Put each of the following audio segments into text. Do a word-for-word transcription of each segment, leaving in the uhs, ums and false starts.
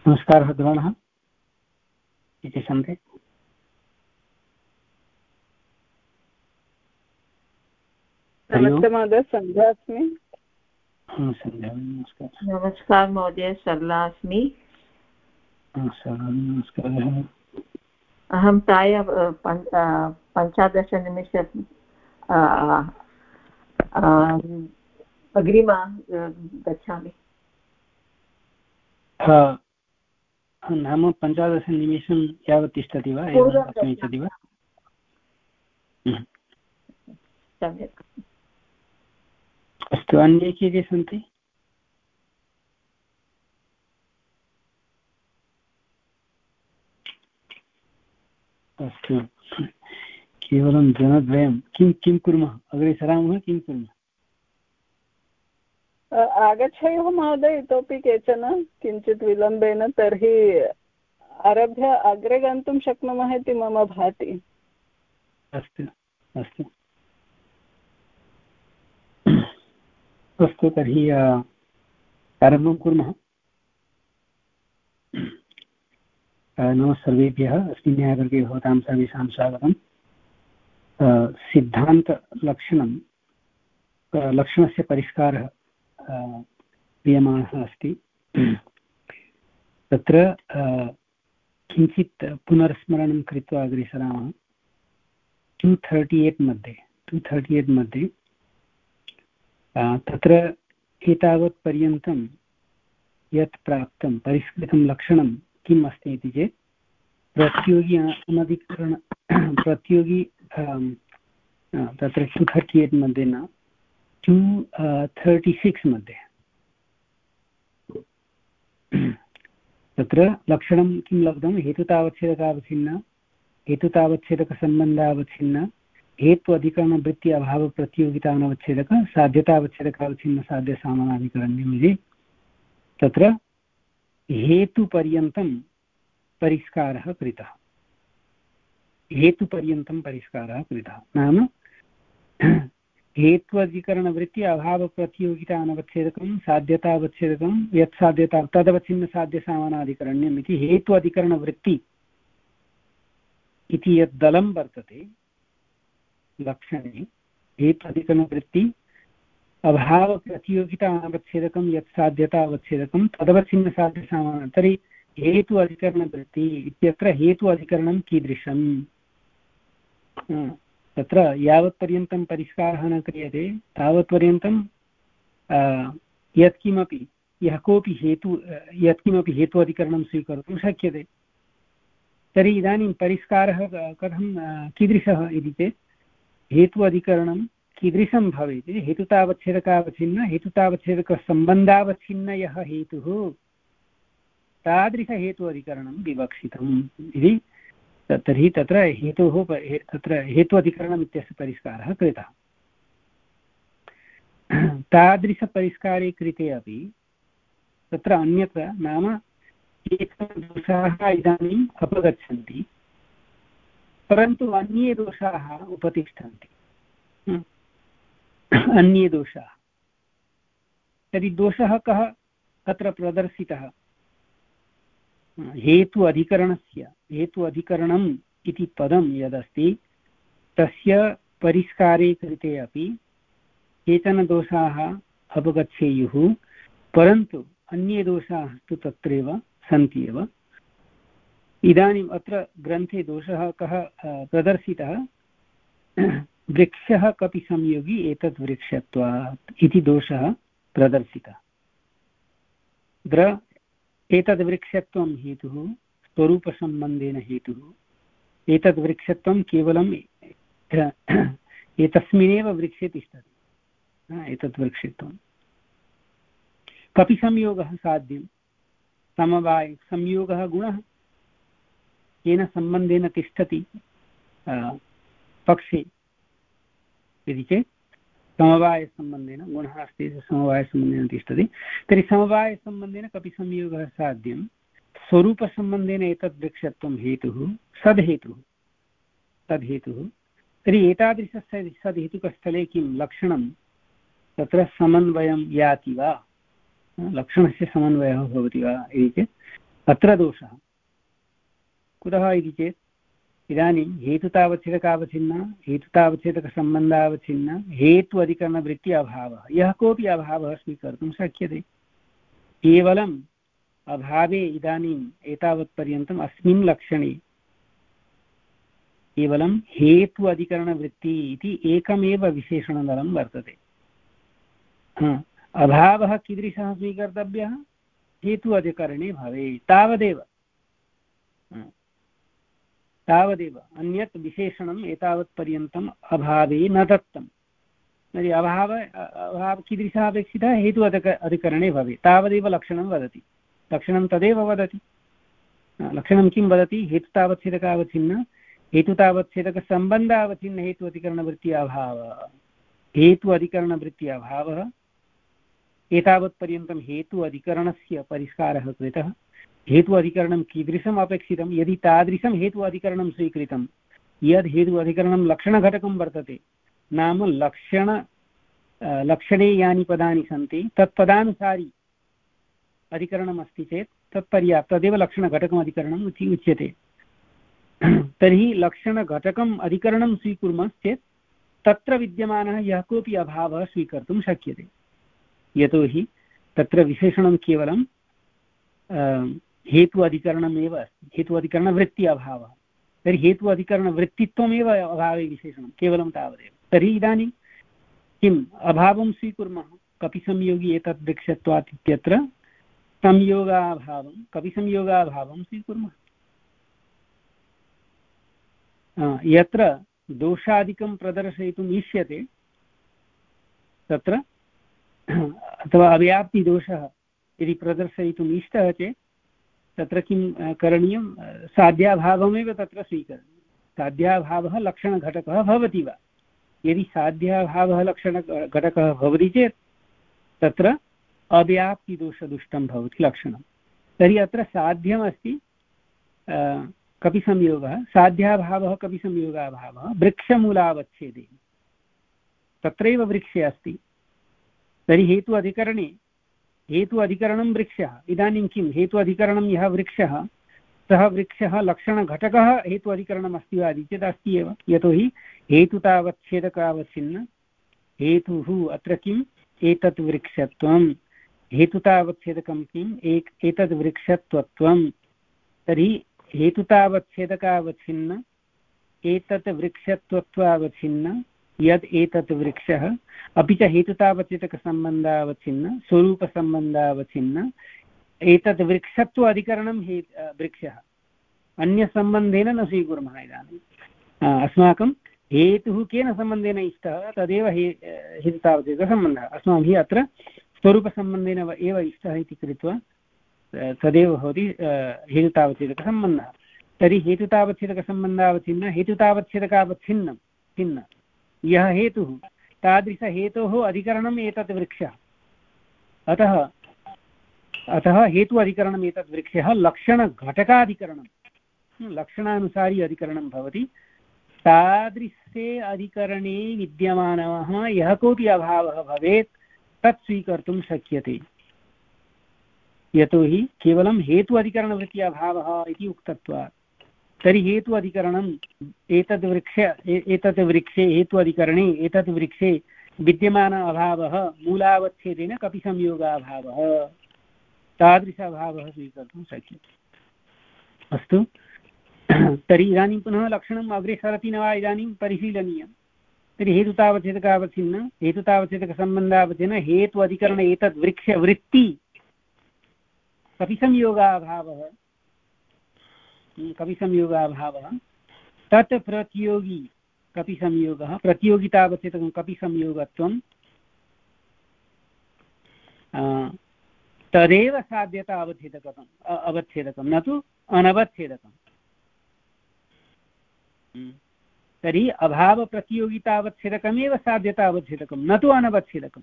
नमस्कारः द्रोणः इति सन्ति। नमस्ते महोदय, सन्ध्या अस्मि। सन्ध्या नमस्कारः। नमस्कार महोदय, सरला अस्मि। नमस्कारः। अहं प्रायः पञ्चादशनिमेष अग्रिम गच्छामि। नाम पञ्चादशनिमेषं यावत् तिष्ठति वा, इच्छति वा? सम्यक्। अस्तु, अन्ये के के सन्ति? अस्तु, केवलं जनद्वयं। किं किं कुर्मः? अग्रे सरामः, किं कुर्मः? आगच्छेयुः महोदय, इतोपि केचन किञ्चित् विलम्बेन, तर्हि आरभ्य अग्रे गन्तुं शक्नुमः इति मम भाति। अस्तु अस्तु अस्तु, तर्हि आरम्भं कुर्मः। नमः सर्वेभ्यः। अस्मिन् व्याकरणे भवतां सर्वेषां स्वागतम्। सिद्धान्तलक्षणं, लक्षणस्य परिष्कारः क्रियमाणः अस्ति। तत्र किञ्चित् पुनर्स्मरणं कृत्वा अग्रे सरामः। टु थर्टि एट् मध्ये टु थर्टि एट् मध्ये तत्र एतावत् पर्यन्तं यत् प्राप्तं परिष्कृतं लक्षणं किम् अस्ति इति चेत् प्रतियोगी अनधिकरण प्रतियोगी तत्र टु थर्टि एट् मध्ये न, टु थर्टि सिक्स् मध्ये तत्र लक्षणं किं लब्धं? हेतुतावच्छेदकावच्छिन्न, हेतुतावच्छेदकसम्बन्धावच्छिन्न, हेतु अधिकरणवृत्ति अभाव प्रतियोगितानवच्छेदक, साध्यतावच्छेदकावच्छिन्न साध्यसामानाधिकरण्यम् इति तत्र हेतुपर्यन्तं परिष्कारः कृतः। हेतुपर्यन्तं परिष्कारः कृतः नाम हेत्वधिकरणवृत्ति अभावप्रतियोगिता अनवच्छेदकं साध्यतावच्छेदकं यत् साध्यता तदवच्छिन्न साध्यसामानाधिकरण्यम् इति हेतु अधिकरणवृत्ति इति यत् दलं वर्तते लक्षणे, हेतु अधिकरणवृत्ति अभावप्रतियोगिता अनवच्छेदकं यत् साध्यतावच्छेदकं तदवच्छिन्न साध्यसामाना। तर्हि हेतु अधिकरणवृत्ति इत्यत्र हेतु अधिकरणं कीदृशम्? तत्र यावत्पर्यन्तं परिष्कारः न क्रियते तावत्पर्यन्तं यत्किमपि यः कोऽपि हेतु यत्किमपि हेतु अधिकरणं स्वीकर्तुं शक्यते। तर्हि इदानीं परिष्कारः कथं कीदृशः इति चेत् हेतु अधिकरणं कीदृशं भवेत्? हेतुतावच्छेदकावच्छिन्न हेतुतावच्छेदकसम्बन्धावच्छिन्न यः हेतुः तादृशहेतु अधिकरणं विवक्षितम् इति। तर्हि तत्र हेतोः तत्र हेतु अधिकरणम् इत्यस्य परिष्कारः कृतः। तादृशपरिष्कारे कृते अपि तत्र अन्यत्र नाम केचन दोषाः इदानीम् अपगच्छन्ति, परन्तु अन्ये दोषाः उपतिष्ठन्ति। अन्ये दोषाः, तर्हि दोषः कः तत्र प्रदर्शितः? हेतु अधिकरणस्य हेतु अधिकरणम् इति पदं यदस्ति तस्य परिष्कारे कृते अपि केचन दोषाः अपगच्छेयुः, परन्तु अन्ये दोषाः तु तत्रैव सन्ति एव। इदानीम् अत्र ग्रन्थे दोषः कः प्रदर्शितः? वृक्षः कपि संयोगी एतद् वृक्षत्वात् इति दोषः प्रदर्शितः। द्र एतद् वृक्षत्वं हेतुः स्वरूपसम्बन्धेन हेतुः। एतद् वृक्षत्वं केवलं एतस्मिन्नेव वृक्षे तिष्ठति। एतद् वृक्षत्वं कपि संयोगः साध्यं? समवाय संयोगः गुणः येन सम्बन्धेन तिष्ठति पक्षे इति चेत् समवायसम्बन्धेन गुणः अस्ति, समवायसम्बन्धेन तिष्ठति। तर्हि समवायसम्बन्धेन कपि संयोगः साध्यं, स्वरूपसम्बन्धेन एतद् वृक्षत्वं हेतुः सद्हेतुः तद्हेतुः। तर्हि एतादृशस्य सद्हेतुकस्थले किं लक्षणं तत्र समन्वयं याति वा, लक्षणस्य समन्वयः भवति वा इति चेत् अत्र दोषः कुतः इति चेत् इदानीं हेतुतावच्छेदकावच्छिन्न हेतुतावच्छेदकसम्बन्धावच्छिन्न हेतु अधिकरणवृत्ति अभावः यः कोऽपि अभावः स्वीकर्तुं शक्यते केवलम् अभावे इदानीम् एतावत्पर्यन्तम् अस्मिन् लक्षणे केवलं हेतु अधिकरणवृत्ति इति एकमेव विशेषणदलं वर्तते अभावः कीदृशः स्वीकर्तव्यः हेतु अधिकरणे भवेत् तावदेव तावदेव अन्यत् विशेषणम् एतावत्पर्यन्तम् अभावे न दत्तं तर्हि अभाव अभावः कीदृशः अपेक्षितः हेतु अधिक अधिकरणे भवेत् तावदेव लक्षणं वदति लक्षणं तदेव वदति लक्षणं किं वदति हेतुतावच्छेदकावच्छिन्न हेतुतावच्छेदकसम्बन्धावच्छिन्न हेतु अधिकरणवृत्ति अभावः हेतु अधिकरणवृत्ति अभावः एतावत्पर्यन्तं हेतु अधिकरणस्य परिष्कारः कृतः हेतु अधिकरणं कीदृशम् अपेक्षितं यदि तादृशं हेतु अधिकरणं स्वीकृतं यद् हेतु अधिकरणं लक्षणघटकं वर्तते नाम लक्षण लक्षणे यानि पदानि सन्ति तत्पदानुसारि अधिकरणम् अस्ति चेत् तत्पर्याप्तं तदेव लक्षणघटकम् अधिकरणम् इति उच्यते तर्हि लक्षणघटकम् अधिकरणं स्वीकुर्मश्चेत् तत्र विद्यमानः यः कोऽपि अभावः स्वीकर्तुं शक्यते यतोहि तत्र विशेषणं केवलं हेतु अधिकरणमेव अस्ति हेतु अधिकरणवृत्ति अभावः तर्हि हेतु अधिकरणवृत्तित्वमेव अभावे विशेषणं केवलं तावदेव तर्हि इदानीं किम् अभावं स्वीकुर्मः कपिसंयोगी एतद् वृक्षत्वात् इत्यत्र संयोगाभावं कपिसंयोगाभावं स्वीकुर्मः यत्र दोषादिकं प्रदर्शयितुम् इष्यते तत्र अथवा अव्याप्तिदोषः यदि प्रदर्शयितुम् इष्टः चेत् तत्र किं करणीयं साध्याभावमेव तत्र स्वीकरणीयं साध्याभावः लक्षणघटकः भवति वा यदि साध्याभावः लक्षणघटकः भवति चेत् तत्र अव्याप्तिदोषदुष्टं भवति लक्षणं तर्हि अत्र साध्यमस्ति कपिसंयोगः साध्याभावः कपिसंयोगाभावः वृक्षमूलावच्छेदे तत्रैव वृक्षे अस्ति तर्हि हेतु अधिकरणे हेतु अधिकरणं वृक्षः इदानीं किं हेतु अधिकरणं यः वृक्षः सः वृक्षः लक्षणघटकः हेतु अधिकरणम् अस्ति वा इति चेत् अस्ति एव यतोहि हेतुतावच्छेदकावच्छिन्न हेतुः अत्र किम् एतत् वृक्षत्वं हेतुतावच्छेदकं किम् एक एतद् वृक्षत्वत्वं तर्हि हेतुतावच्छेदकावच्छिन्न एतत् वृक्षत्वत्वावच्छिन्न यद् एतत् वृक्षः अपि च हेतुतावच्छेदकसम्बन्धावच्छिन्न स्वरूपसम्बन्धावच्छिन्न एतत् वृक्षत्व अधिकरणं हे वृक्षः अन्यसम्बन्धेन न स्वीकुर्मः इदानीम् अस्माकं हेतुः केन सम्बन्धेन इष्टः तदेव हे हेतुतावच्छेदकसम्बन्धः अस्माभिः अत्र स्वरूपसम्बन्धेन एव इष्टः इति कृत्वा तदेव भवति हेतुतावच्छेदकसम्बन्धः तर्हि हेतुतावच्छेदकसम्बन्धावच्छिन्न हेतुतावच्छेदकावच्छिन्नं छिन्न यः हेतुः तादृशहेतोः अधिकरणम् एतत् वृक्षः अतः अतः हेतु अधिकरणम् एतत् वृक्षः लक्षणघटकाधिकरणं लक्षणानुसारी अधिकरणं भवति तादृशे अधिकरणे विद्यमानः यः कोऽपि अभावः भवेत् तत् स्वीकर्तुं शक्यते यतोहि केवलं हेतु अधिकरणवृत्ति अभावः इति उक्तत्वात् तर्हि हेतु अधिकरणम् एतद् वृक्ष एतत् वृक्षे हेतु अधिकरणे एतत् वृक्षे विद्यमान अभावः मूलावच्छेदेन कपिसंयोगाभावः तादृश अभावः स्वीकर्तुं शक्यते अस्तु तर्हि इदानीं पुनः लक्षणम् अग्रे सरति न वा इदानीं परिशीलनीयं तर्हि हेतुतावच्छेदकावच्छिन्न हेतुतावच्छेदकसम्बन्धावच्छिन्न हेतु अधिकरण एतद् वृक्षवृत्ति कपिसंयोगाभावः कपिसंयोगाभावः तत् प्रतियोगी कपिसंयोगः प्रतियोगितावच्छेदकं कपिसंयोगत्वं तदेव साध्यता अवच्छेदकम् अवच्छेदकं न तु अनवच्छेदकम् तर्हि अभावप्रतियोगितावच्छेदकमेव साध्यता अवच्छेदकं न तु अनवच्छेदकं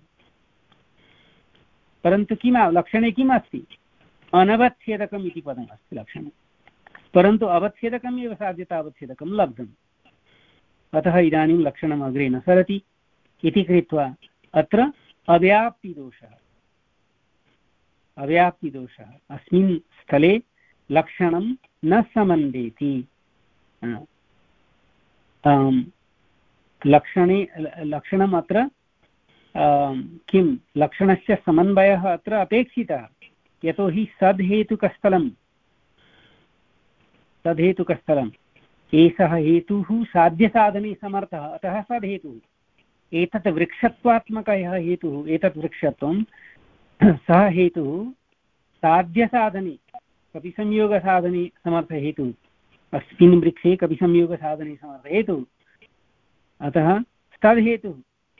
परन्तु किम् लक्षणे किम् अस्ति अनवच्छेदकम् इति पदमस्ति लक्षणे परन्तु अवच्छेदकमेव साध्यतावच्छेदकं लब्धम् अतः इदानीं लक्षणम् अग्रे न सरति इति कृत्वा अत्र अव्याप्तिदोषः अव्याप्तिदोषः अस्मिन् स्थले लक्षणं न समन्वेति। लक्षणे लक्षणम् अत्र किं लक्षणस्य समन्वयः अत्र अपेक्षितः, यतोहि सद्हेतुकस्थलं सद्हेतुकस्थलम् एषः हेतुः साध्यसाधने समर्थः, अतः सद्हेतुः। एतत् वृक्षत्वात्मकः हेतुः, एतत् वृक्षत्वं सः हेतुः साध्यसाधने कपिसंयोगसाधने समर्थहेतुः, अस्मिन् वृक्षे कपिसंयोगसाधने समर्थहेतुः, अतः सद्हेतुः।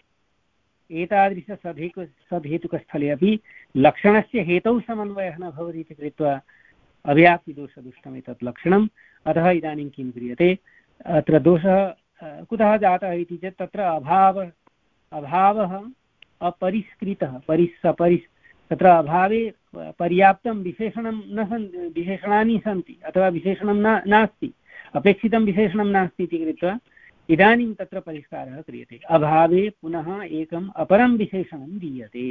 एतादृश सद्हेतु सद्हेतुकस्थले अपि लक्षणस्य हेतौ समन्वयः न भवति इति कृत्वा अव्याप्तिदोषदुष्टम् एतत् लक्षणम्। अतः इदानीं किं क्रियते, अत्र दोषः कुतः जातः इति चेत् तत्र अभाव अभावः अपरिष्कृतः, परिस् परिस् तत्र अभावे पर्याप्तं विशेषणं न सन् विशेषणानि सन्ति अथवा विशेषणं न नास्ति, अपेक्षितं विशेषणं नास्ति इति कृत्वा इदानीं तत्र परिष्कारः क्रियते। अभावे पुनः एकम् अपरं विशेषणं दीयते।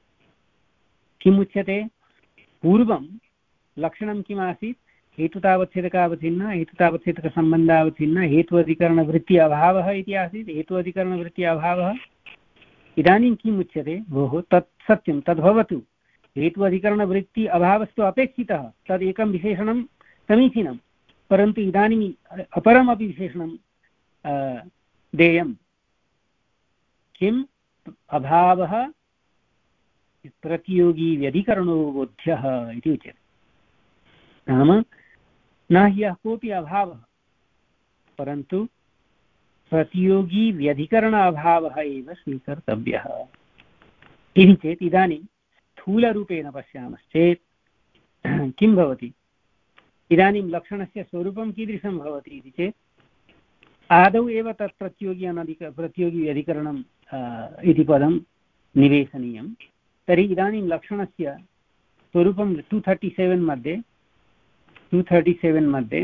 किमुच्यते, पूर्वं लक्षणं किम् आसीत्, हेतुतावच्छेदकावच्छिन्न हेतुतावच्छेदकसम्बन्धावच्छिन्न हेतु अधिकरणवृत्ति अभावः इति आसीत्। हेतु अधिकरणवृत्ति अभावः इदानीं किम् उच्यते, भोः तत् सत्यं तद्भवतु, हेतु अधिकरणवृत्ति अभावस्तु अपेक्षितः, तदेकं विशेषणं समीचीनं, परन्तु इदानीम् अपरमपि विशेषणं देयं। किम्, अभावः प्रतियोगी व्यधिकरणो बोध्यः इति उच्यते। नाम न ह्यः कोऽपि अभावः, परन्तु प्रतियोगी व्यधिकरण अभावः एव स्वीकर्तव्यः इति चेत् इदानीं स्थूलरूपेण पश्यामश्चेत् किं भवति, इदानीं लक्षणस्य स्वरूपं कीदृशं भवति इति चेत् आदौ एव तत् प्रतियोगी अनधिक प्रतियोगी व्यधिकरणम् इति पदं निवेशनीयं। तर्हि इदानीं लक्षणस्य स्वरूपं टु थर्टि सेवेन् मध्ये टु थर्टि सेवेन् मध्ये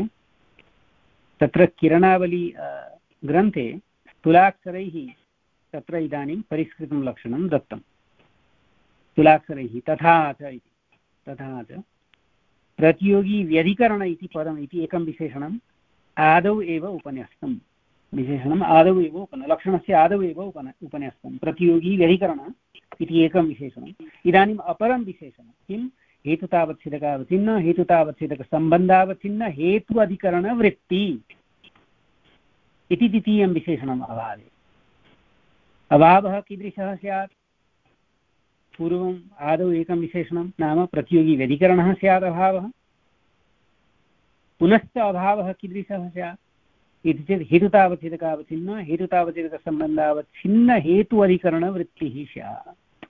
तत्र किरणावली ग्रन्थे स्थूलाक्षरैः तत्र इदानीं परिष्कृतं लक्षणं दत्तं स्थूलाक्षरैः। तथा च इति तथा च प्रतियोगी व्यधिकरण इति पदम् इति एकं विशेषणम् आदौ एव उपन्यस्तं, विशेषणम् आदौ एव उपन लक्षणस्य आदौ एव उपन उपन्यस्तं प्रतियोगी व्यधिकरण इति एकं विशेषणम्। इदानीम् अपरं विशेषणं किं, हेतुतावच्छेदकावच्छिन्न हेतुतावच्छेदकसम्बन्धावच्छिन्न हेतु अधिकरणवृत्ति इति द्वितीयं विशेषणम् अभावे। अभावः कीदृशः स्यात्, पूर्वम् आदौ एकं विशेषणं नाम प्रतियोगी व्यधिकरणः स्यात् अभावः, पुनश्च अभावः कीदृशः स्यात् इति चेत् हेतुतावच्छेदकावच्छिन्न हेतुतावच्छेदकसम्बन्धावच्छिन्न हेतु अधिकरणवृत्तिः स्यात्।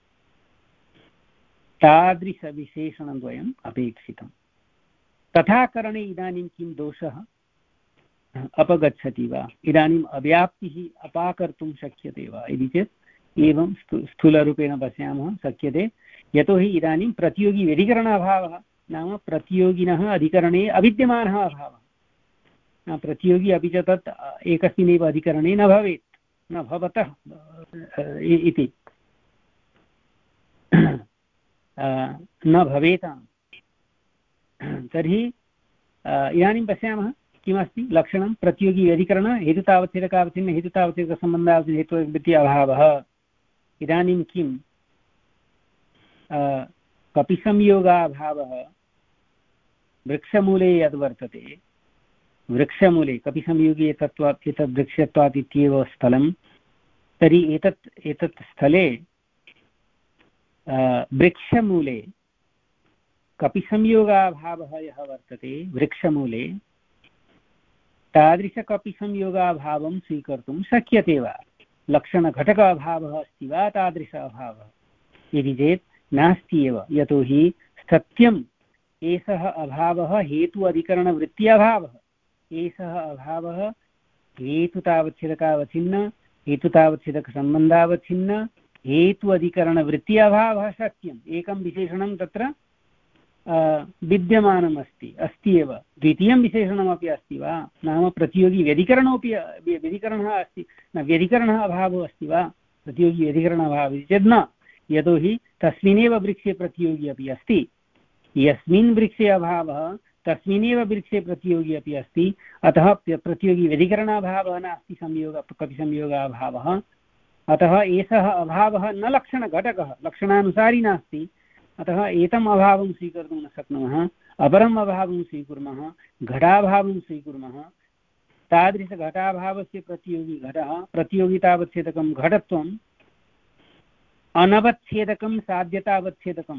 तादृशविशेषणद्वयम् अपेक्षितं। तथा करणे इदानीं किं दोषः अपगच्छति वा, इदानीम् अव्याप्तिः अपाकर्तुं शक्यते वा इति चेत् एवं स्थूलरूपेण पश्यामः शक्यते, यतोहि इदानीं प्रतियोगी व्यधिकरण अभावः नाम प्रतियोगिनः अधिकरणे अविद्यमानः अभावः, प्रतियोगी अपि च तत् एकस्मिन्नेव अधिकरणे न भवेत्, न भवतः इति न भवेताम्। तर्हि इदानीं पश्यामः किमस्ति लक्षणं, प्रतियोगी व्यधिकरण हेतुतावच्छेदकावच्छिन्न हेतुतावच्छेदकसम्बन्धावच्छिन्न हेतुवृत्ति अभावः। इदानीं किं, कपिसंयोगाभावः वृक्षमूले यद्वर्तते, वृक्षमूले कपिसंयोगी एतत्वात् एतद् वृक्षत्वात् इत्येव स्थलं, तर्हि एतत् एतत् स्थले वृक्षमूले कपिसंयोगाभावः यः वर्तते वृक्षमूले, तादृशकपिसंयोगाभावं स्वीकर्तुं शक्यते वा, लक्षणघटक अभावः अस्ति वा तादृश अभावः इति चेत् नास्ति एव, यतोहि सत्यम् एषः अभावः हेतु अधिकरणवृत्ति अभावः, एषः अभावः हेतुतावच्छेदकावच्छिन्न हेतुतावच्छेदकसम्बन्धावच्छिन्न हेतु अधिकरणवृत्ति अभावः सत्यम्, एकं विशेषणं तत्र विद्यमानम् अस्ति अस्ति एव। द्वितीयं विशेषणमपि अस्ति वा, नाम प्रतियोगी व्यधिकरणोपि व्यधिकरणः अस्ति न, व्यधिकरणः अभावः अस्ति वा, प्रतियोगी व्यधिकरण अभावः चेत् न, यतोहि तस्मिन्नेव वृक्षे प्रतियोगी अपि अस्ति। यस्मिन् वृक्षे अभावः तस्मिन्नेव वृक्षे प्रतियोगी अपि अस्ति, अतः प्रतियोगी व्यधिकरणाभावः नास्ति, संयोग कपिसंयोगाभावः, अतः एषः अभावः न लक्षणघटकः, लक्षणानुसारी नास्ति, अतः एतम् अभावं स्वीकर्तुं न शक्नुमः। अपरम् अभावं स्वीकुर्मः, घटाभावं स्वीकुर्मः, तादृशघटाभावस्य प्रतियोगी घटः प्रतियोगितावच्छेदकं घटत्वम् अनवच्छेदकं साध्यतावच्छेदकं,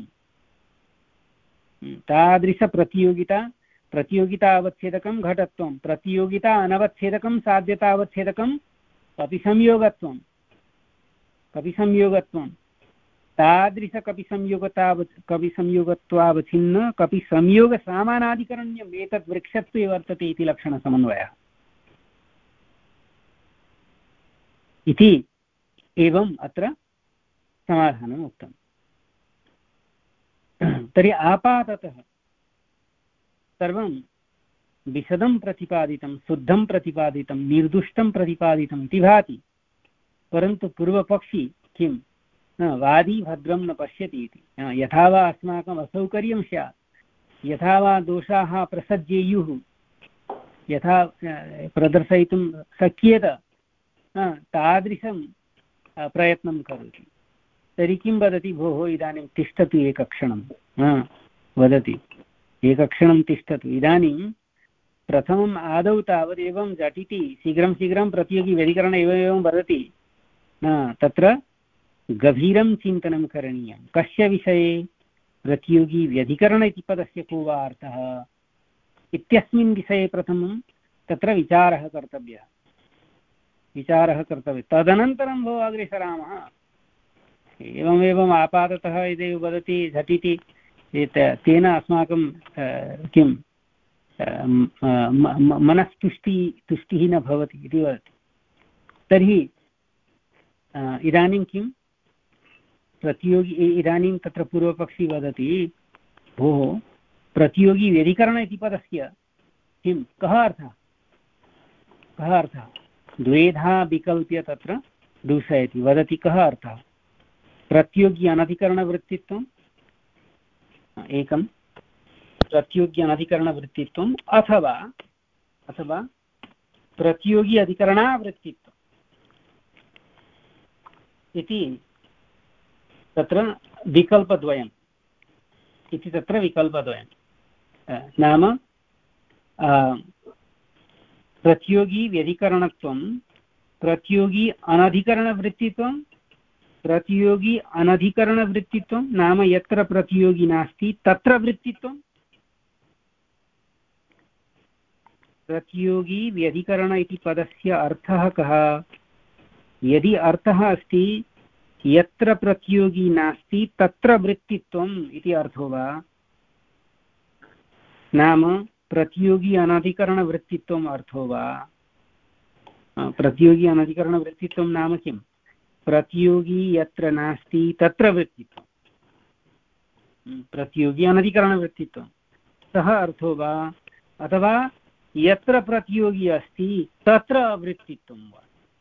तादृशप्रतियोगिता प्रतियोगितावच्छेदकं घटत्वं प्रतियोगिता अनवच्छेदकं साध्यतावच्छेदकं कपिसंयोगत्वं कपिसंयोगत्वं तादृशकपिसंयोगताव कपिसंयोगत्वावच्छिन्न कपिसंयोगसामानाधिकरण्यम् एतद् वृक्षत्वे वर्तते इति लक्षणसमन्वयः इति एवम् अत्र समाधानम् उक्तम्। तर्हि आपाततः सर्वं विशदं प्रतिपादितं, शुद्धं प्रतिपादितं, निर्दुष्टं प्रतिपादितम् इति भाति, परन्तु पूर्वपक्षी किं वादी भद्रं न पश्यति इति। यथा वा अस्माकम् असौकर्यं स्यात्, यथा वा दोषाः प्रसज्येयुः, यथा प्रदर्शयितुं शक्येत तादृशं प्रयत्नं करोति, तर्हि किं वदति, भोः इदानीं तिष्ठतु एकक्षणं, वदति एकक्षणं तिष्ठतु, इदानीं प्रथमम् आदौ तावत् एवं झटिति शीघ्रं शीघ्रं प्रतियोगी व्यधिकरण एवम् एवं वदति, तत्र गभीरं चिन्तनं करणीयं। कस्य विषये? प्रतियोगी व्यधिकरण इति पदस्य को वा अर्थः इत्यस्मिन् विषये प्रथमं तत्र विचारः कर्तव्यः विचारः कर्तव्यः तदनन्तरं भो अग्रे सरामः। एवमेवम् आपाततः यदि वदति झटिति, तेन अस्माकं किं मनस्तुष्टि तुष्टिः न भवति इति वदति। तर्हि इदानीं किं प्रतियोगी, इदानीं तत्र पूर्वपक्षी वदति, भोः प्रतियोगी व्यधिकरण इति पदस्य किं कः अर्थः कः अर्थः द्वेधा विकल्प्य तत्र दूषयति, वदति कः अर्थः? प्रतियोगी अनधिकरणवृत्तित्वम् एकं, प्रतियोगी अनधिकरणवृत्तित्वम् अथवा अथवा प्रतियोगी अधिकरणावृत्तित्वम् इति तत्र विकल्पद्वयम् इति तत्र विकल्पद्वयं नाम प्रतियोगी व्यधिकरणत्वं, प्रतियोगी अनधिकरणवृत्तित्वं, प्रतियोगी अनधिकरणवृत्तित्वं नाम यत्र प्रतियोगी नास्ति तत्र वृत्तित्वं, प्रतियोगी व्यधिकरण इति पदस्य अर्थः कः? यदि अर्थः अस्ति यत्र प्रतियोगी नास्ति तत्र वृत्तित्वम् इति अर्थो वा, नाम प्रतियोगी अनधिकरणवृत्तित्वम् अर्थो वा? प्रतियोगी अनधिकरणवृत्तित्वं नाम किं? प्रतियोगी यत्र नास्ति तत्र वृत्तित्वं, प्रतियोगी अनधिकरणवृत्तित्वं सः अर्थो वा, अथवा यत्र प्रतियोगी अस्ति तत्र वृत्तित्वं वा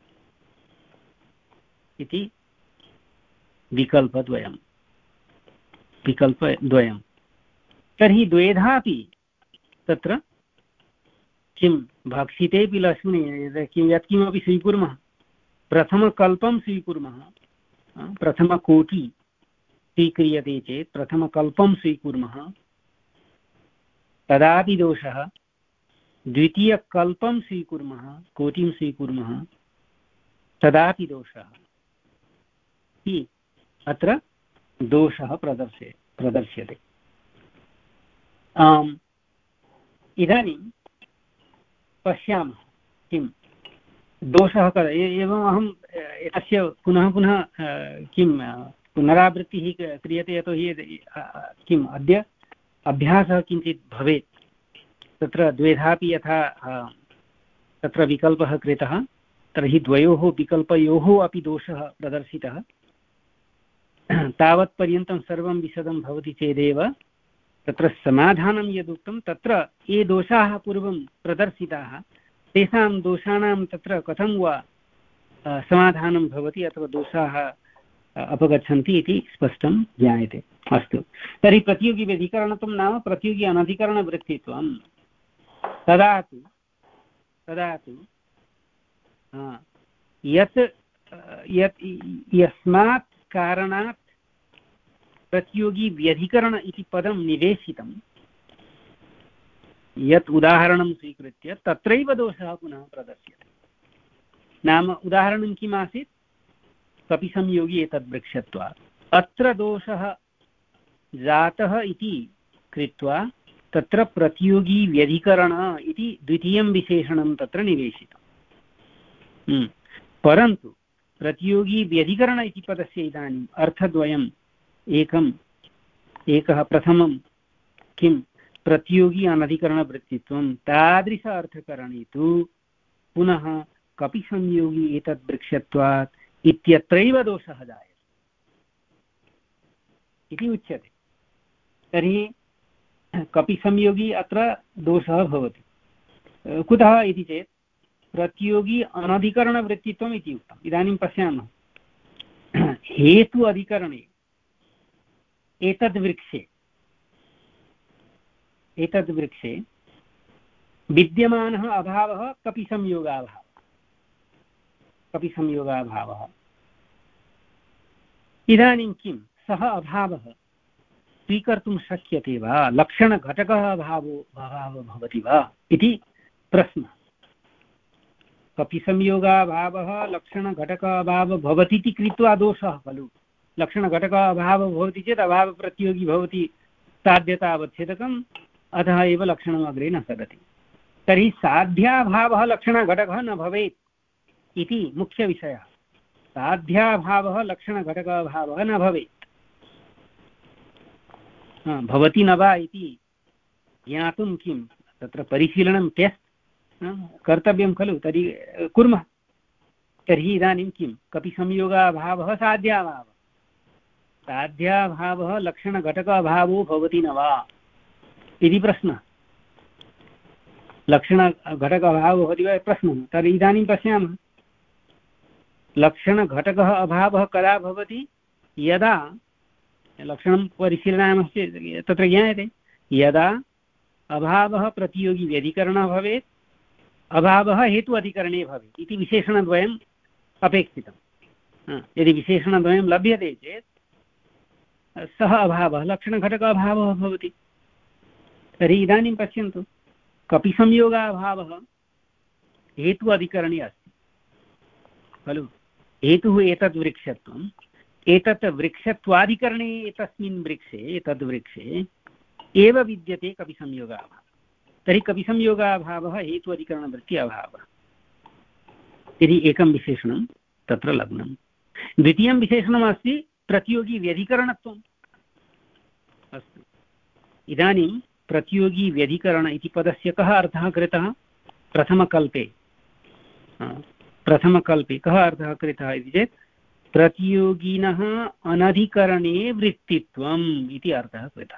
इति विकल्पद्वयं विकल्पद्वयं तर्हि द्वेधापि तत्र किं भक्षितेऽपि लक्ष्मणे किं यत्किमपि स्वीकुर्मः, प्रथमकल्पं स्वीकुर्मः, प्रथमकोटि स्वीक्रियते चेत् प्रथमकल्पं स्वीकुर्मः तदापि दोषः, द्वितीयकल्पं स्वीकुर्मः, कोटिं स्वीकुर्मः तदापि दोषः, अत्र दोषः प्रदर्श्य प्रदर्श्यते। आम् इदानीं पश्यामः किं दोषः कदा। एवम् अहम् एतस्य पुनः पुनः किं पुनरावृत्तिः क्रियते, यतोहि किम् अद्य अभ्यासः किञ्चित् भवेत्। तत्र द्वेधापि यथा तत्र विकल्पः कृतः, तर्हि द्वयोः विकल्पयोः अपि दोषः प्रदर्शितः। तावत्पर्यन्तं सर्वं विशदं भवति चेदेव तत्र समाधानं यदुक्तं, तत्र ये दोषाः पूर्वं प्रदर्शिताः तेषां दोषाणां तत्र कथं वा समाधानं भवति, अथवा दोषाः अपगच्छन्ति इति स्पष्टं ज्ञायते। अस्तु, तर्हि प्रतियोगिव्यधिकरणत्वं नाम प्रतियोगि अनधिकरणवृत्तित्वं। तदा तु तदा तु यत् यत् यस्मात् कारणात् प्रतियोगी व्यधिकरण इति पदं निवेशितं, यत् उदाहरणं स्वीकृत्य तत्रैव दोषः पुनः प्रदर्श्यते। नाम उदाहरणं किम् आसीत्? कपिसंयोगी एतद्वृक्षत्वात्। अत्र दोषः जातः इति कृत्वा तत्र प्रतियोगी व्यधिकरण इति द्वितीयं विशेषणं तत्र निवेशितम्। परन्तु प्रतियोगी व्यधिकरण इति पदस्य इदानीम् अर्थद्वयम् एकम् एकः प्रथमं किं प्रतियोगी अनधिकरणवृत्तित्वं, तादृश अर्थकरणे तु पुनः कपिसंयोगी एतद्वृक्षत्वात् इत्यत्रैव दोषः जायते इति उच्यते। तर्हि कपिसंयोगी अत्र दोषः भवति। कुतः इति चेत् प्रतियोगी अनधिकरणवृत्तित्वम् इति उक्तम्। इदानीं पश्यामः, हेतु अधिकरणे एतद्वृक्षे एतद्वृक्षे विद्यमानः अभावः कपिसंयोगाभावः कपिसंयोगाभावः इदानीं किं सः अभावः स्वीकर्तुं शक्यते वा? लक्षणघटकः अभावो अभावो भवति वा इति प्रश्नः। कपिसंयोगाभावः लक्षणघटकः अभावः भवति इति कृत्वा दोषः खलु। लक्षणघटकः अभावः भवति चेत् अभावप्रतियोगी भवति साध्यतावच्छेदकम्, अतः एव लक्षणम् अग्रे न सरति। तर्हि साध्याभावः लक्षणघटकः न भवेत् इति मुख्यविषयः। साध्याभावः लक्षणघटकाभावः न भवेत्। भवति न वा इति ज्ञातुं किं तत्र परिशीलनं टेस्ट् कर्तव्यं खलु। तर्हि कुर्मः। तर्हि इदानीं किं कपिसंयोगाभावः साध्याभावः साध्याभावः लक्षणघटकाभावो भवति न वा इति प्रश्नः। लक्षणघटकाभावो भवति वा प्रश्नः। तर्हि इदानीं पश्यामः, लक्षणघटकः अभावः कदा भवति? यदा लक्षणं परिशीलयामश्चेत् तत्र ज्ञायते, यदा अभावः प्रतियोगी व्यधिकरणः भवेत्, अभावः हेतु अधिकरणे भवेत् इति विशेषणद्वयम् अपेक्षितं। यदि विशेषणद्वयं लभ्यते चेत् सः अभावः लक्षणघटक अभावः भवति। तर्हि इदानीं पश्यन्तु, कपिसंयोगाभावः हेतु अधिकरणे अस्ति खलु। हेतुः एतद्वृक्षत्वम्, एतत् वृक्षत्वाधिकरणे एतस्मिन् वृक्षे एतद्वृक्षे एव विद्यते कपिसंयोगाभावः। तर्हि कपिसंयोगाभावः हेतु अधिकरणवृत्ति अभावः इति एकं विशेषणं तत्र लग्नं। द्वितीयं विशेषणमस्ति प्रतियोगी व्यधिकरणत्वम्। अस्तु, इदानीं प्रतियोगी व्यधिकरण इति पदस्य कः अर्थः कृतः? प्रथमकल्पे प्रथमकल्पे कः अर्थः कृतः इति चेत् प्रतियोगिनः अनधिकरणे वृत्तित्वम् इति अर्थः कृतः।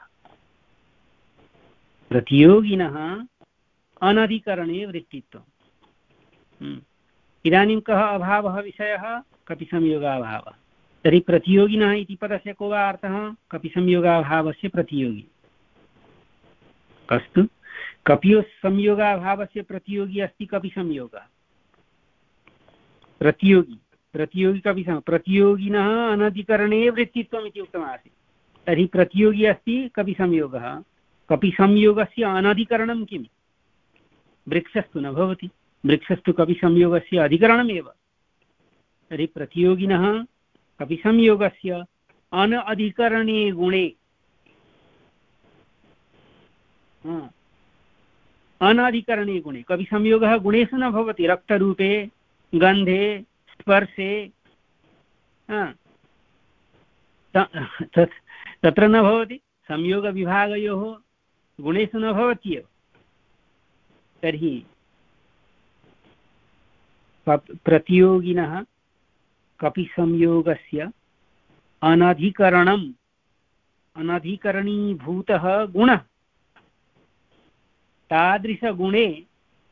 प्रतियोगिनः अनधिकरणे वृत्तित्वम्। इदानीं कः अभावः विषयः? कपिसंयोगाभावः। तर्हि प्रतियोगिनः इति पदस्य को वा अर्थः? कपिसंयोगाभावस्य प्रतियोगी। अस्तु, कपिसंयोगाभावस्य प्रतियोगी अस्ति कपिसंयोगः। प्रतियोगी प्रतियोगी कपिसंयोगः प्रतियोगिनः अनधिकरणे वृत्तित्वम् इति उक्तमासीत्। तर्हि प्रतियोगी अस्ति कपिसंयोगः। कपिसंयोगस्य अनधिकरणं किं? वृक्षस्तु न भवति। वृक्षस्तु कपिसंयोगस्य अधिकरणमेव। तर्हि प्रतियोगिनः कपिसंयोगस्य अनधिकरणे गुणे अनधिकरणे गुणे कपिसंयोगः गुणेषु न भवति। रक्तरूपे, गन्धे, स्पर्शे तत्र न भवति। संयोगविभागयोः गुणेषु न भवत्येव। तर्हि प्रतियोगिनः कपिसंयोगस्य अनधिकरणम् अनधिकरणीभूतः गुणः, तादृशगुणे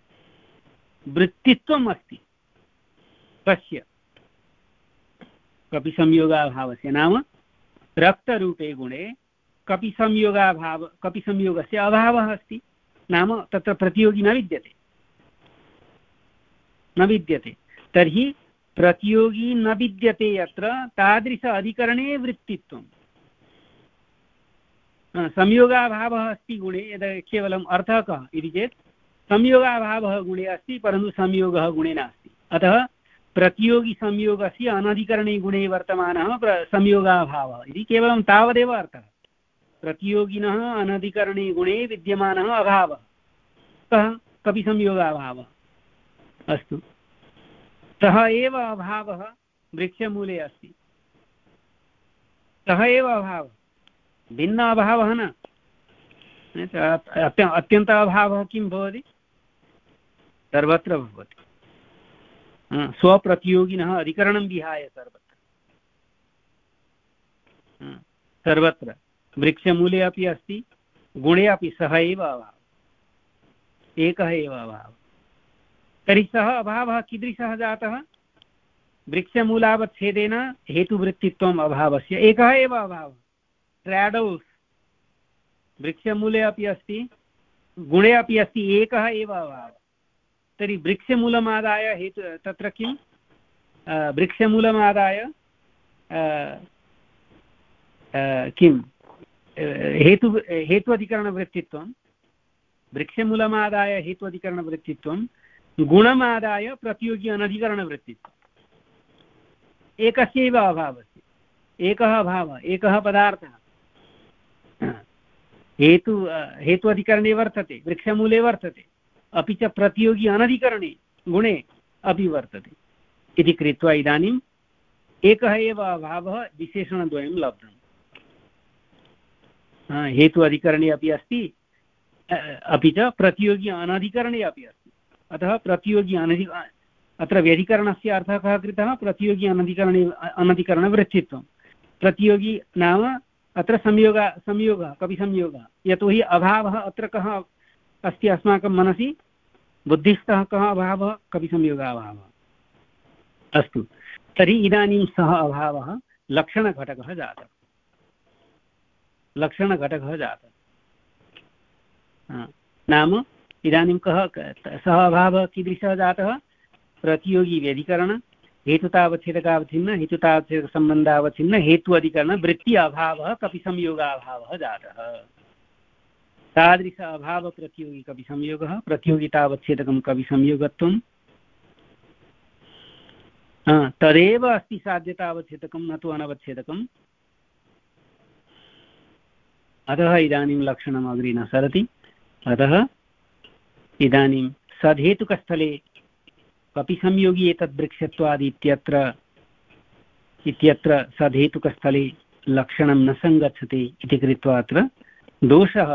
वृत्तित्वम् अस्ति तस्य। कपिसंयोगाभावस्य नाम रक्तरूपे गुणे कपिसंयोगाभाव कपिसंयोगस्य अभावः अस्ति, नाम तत्र प्रतियोगी न विद्यते न विद्यते तर्हि प्रतियोगी न विद्यते यत्र तादृश अधिकरणे वृत्तित्वं। संयोगाभावः अस्ति गुणे यदा केवलम् अर्थः कः इति चेत् संयोगाभावः गुणे अस्ति परन्तु संयोगः गुणे नास्ति, अतः प्रतियोगिसंयोगस्य अनधिकरणे गुणे वर्तमानः संयोगाभावः इति केवलं तावदेव अर्थः। प्रतियोगिनः अनधिकरणे गुणे विद्यमानः अभावः कः कपिसंयोगाभावः। अस्तु, सः एव अभावः वृक्षमूले अस्ति, सः एव अभावः, भिन्न अभावः न। अत्यन्त अभावः किं भवति, सर्वत्र भवति, स्वप्रतियोगिनः अधिकरणं विहाय सर्वत्र सर्वत्र वृक्षमूले अपि अस्ति, गुणे अपि सः एव अभावः, एकः एव अभावः। तर्हि सः अभावः कीदृशः जातः, वृक्षमूलावच्छेदेन हेतुवृत्तित्वम् अभावस्य एकः एव अभावः। ट्राडोस् वृक्षमूले अपि अस्ति, गुणे अपि अस्ति, एकः एव अभावः। तर्हि वृक्षमूलमादाय हेतु तत्र किं वृक्षमूलमादाय किं हेतु हेत्वधिकरणवृत्तित्वं, वृक्षमूलमादाय हेत्वधिकरणवृत्तित्वं, गुणमादाय प्रतियोगी अनधिकरणवृत्तित्वम्। एकस्यैव अभावस्य, एकः अभावः, एकः पदार्थः हेतु हेत्वधिकरणे वर्तते, वृक्षमूले वर्तते, अपि च प्रतियोगी अनधिकरणे गुणे अपि वर्तते इति कृत्वा इदानीम् एकः एव अभावः विशेषणद्वयं लब्धम्। हेतु अधिकरणे अपि अस्ति, अपि च प्रतियोगी अनधिकरणे अपि अस्ति, अतः प्रतियोगी अनधि अत्र व्यधिकरणस्य अर्थः कः कृतः, प्रतियोगी अनधिकरणे अनधिकरणवृत्तित्वं। प्रतियोगी नाम अत्र संयोग संयोगः कपिसंयोगः, यतोहि अभावः अत्र कः अस्ति अस्माकं मनसि, बुद्धिस्थः कः अभावः, कपिसंयोगाभावः। अस्तु, तर्हि इदानीं सः अभावः लक्षणघटकः जातः, लक्षणघटकः जातः। नाम इदानीं कः सः अभावः कीदृशः जातः, प्रतियोगी व्यधिकरण हेतुतावच्छेदकावच्छिन्न हेतुतावच्छेदकसम्बन्धावच्छिन्न हेतु अधिकरण वृत्ति अभावः कपिसंयोगाभावः जातः। तादृश अभाव प्रतियोगी कपिसंयोगः, प्रतियोगितावच्छेदकं कपिसंयोगत्वं, तदेव अस्ति साध्यतावच्छेदकं न तु अनवच्छेदकम्। अतः इदानीं लक्षणम् अग्रे न सरति। अतः इदानीं सद्धेतुकस्थले कपिसंयोगी एतद्वृक्षत्वादि इत्यत्र इत्यत्र सद्धेतुकस्थले लक्षणं न सङ्गच्छते इति कृत्वा अत्र दोषः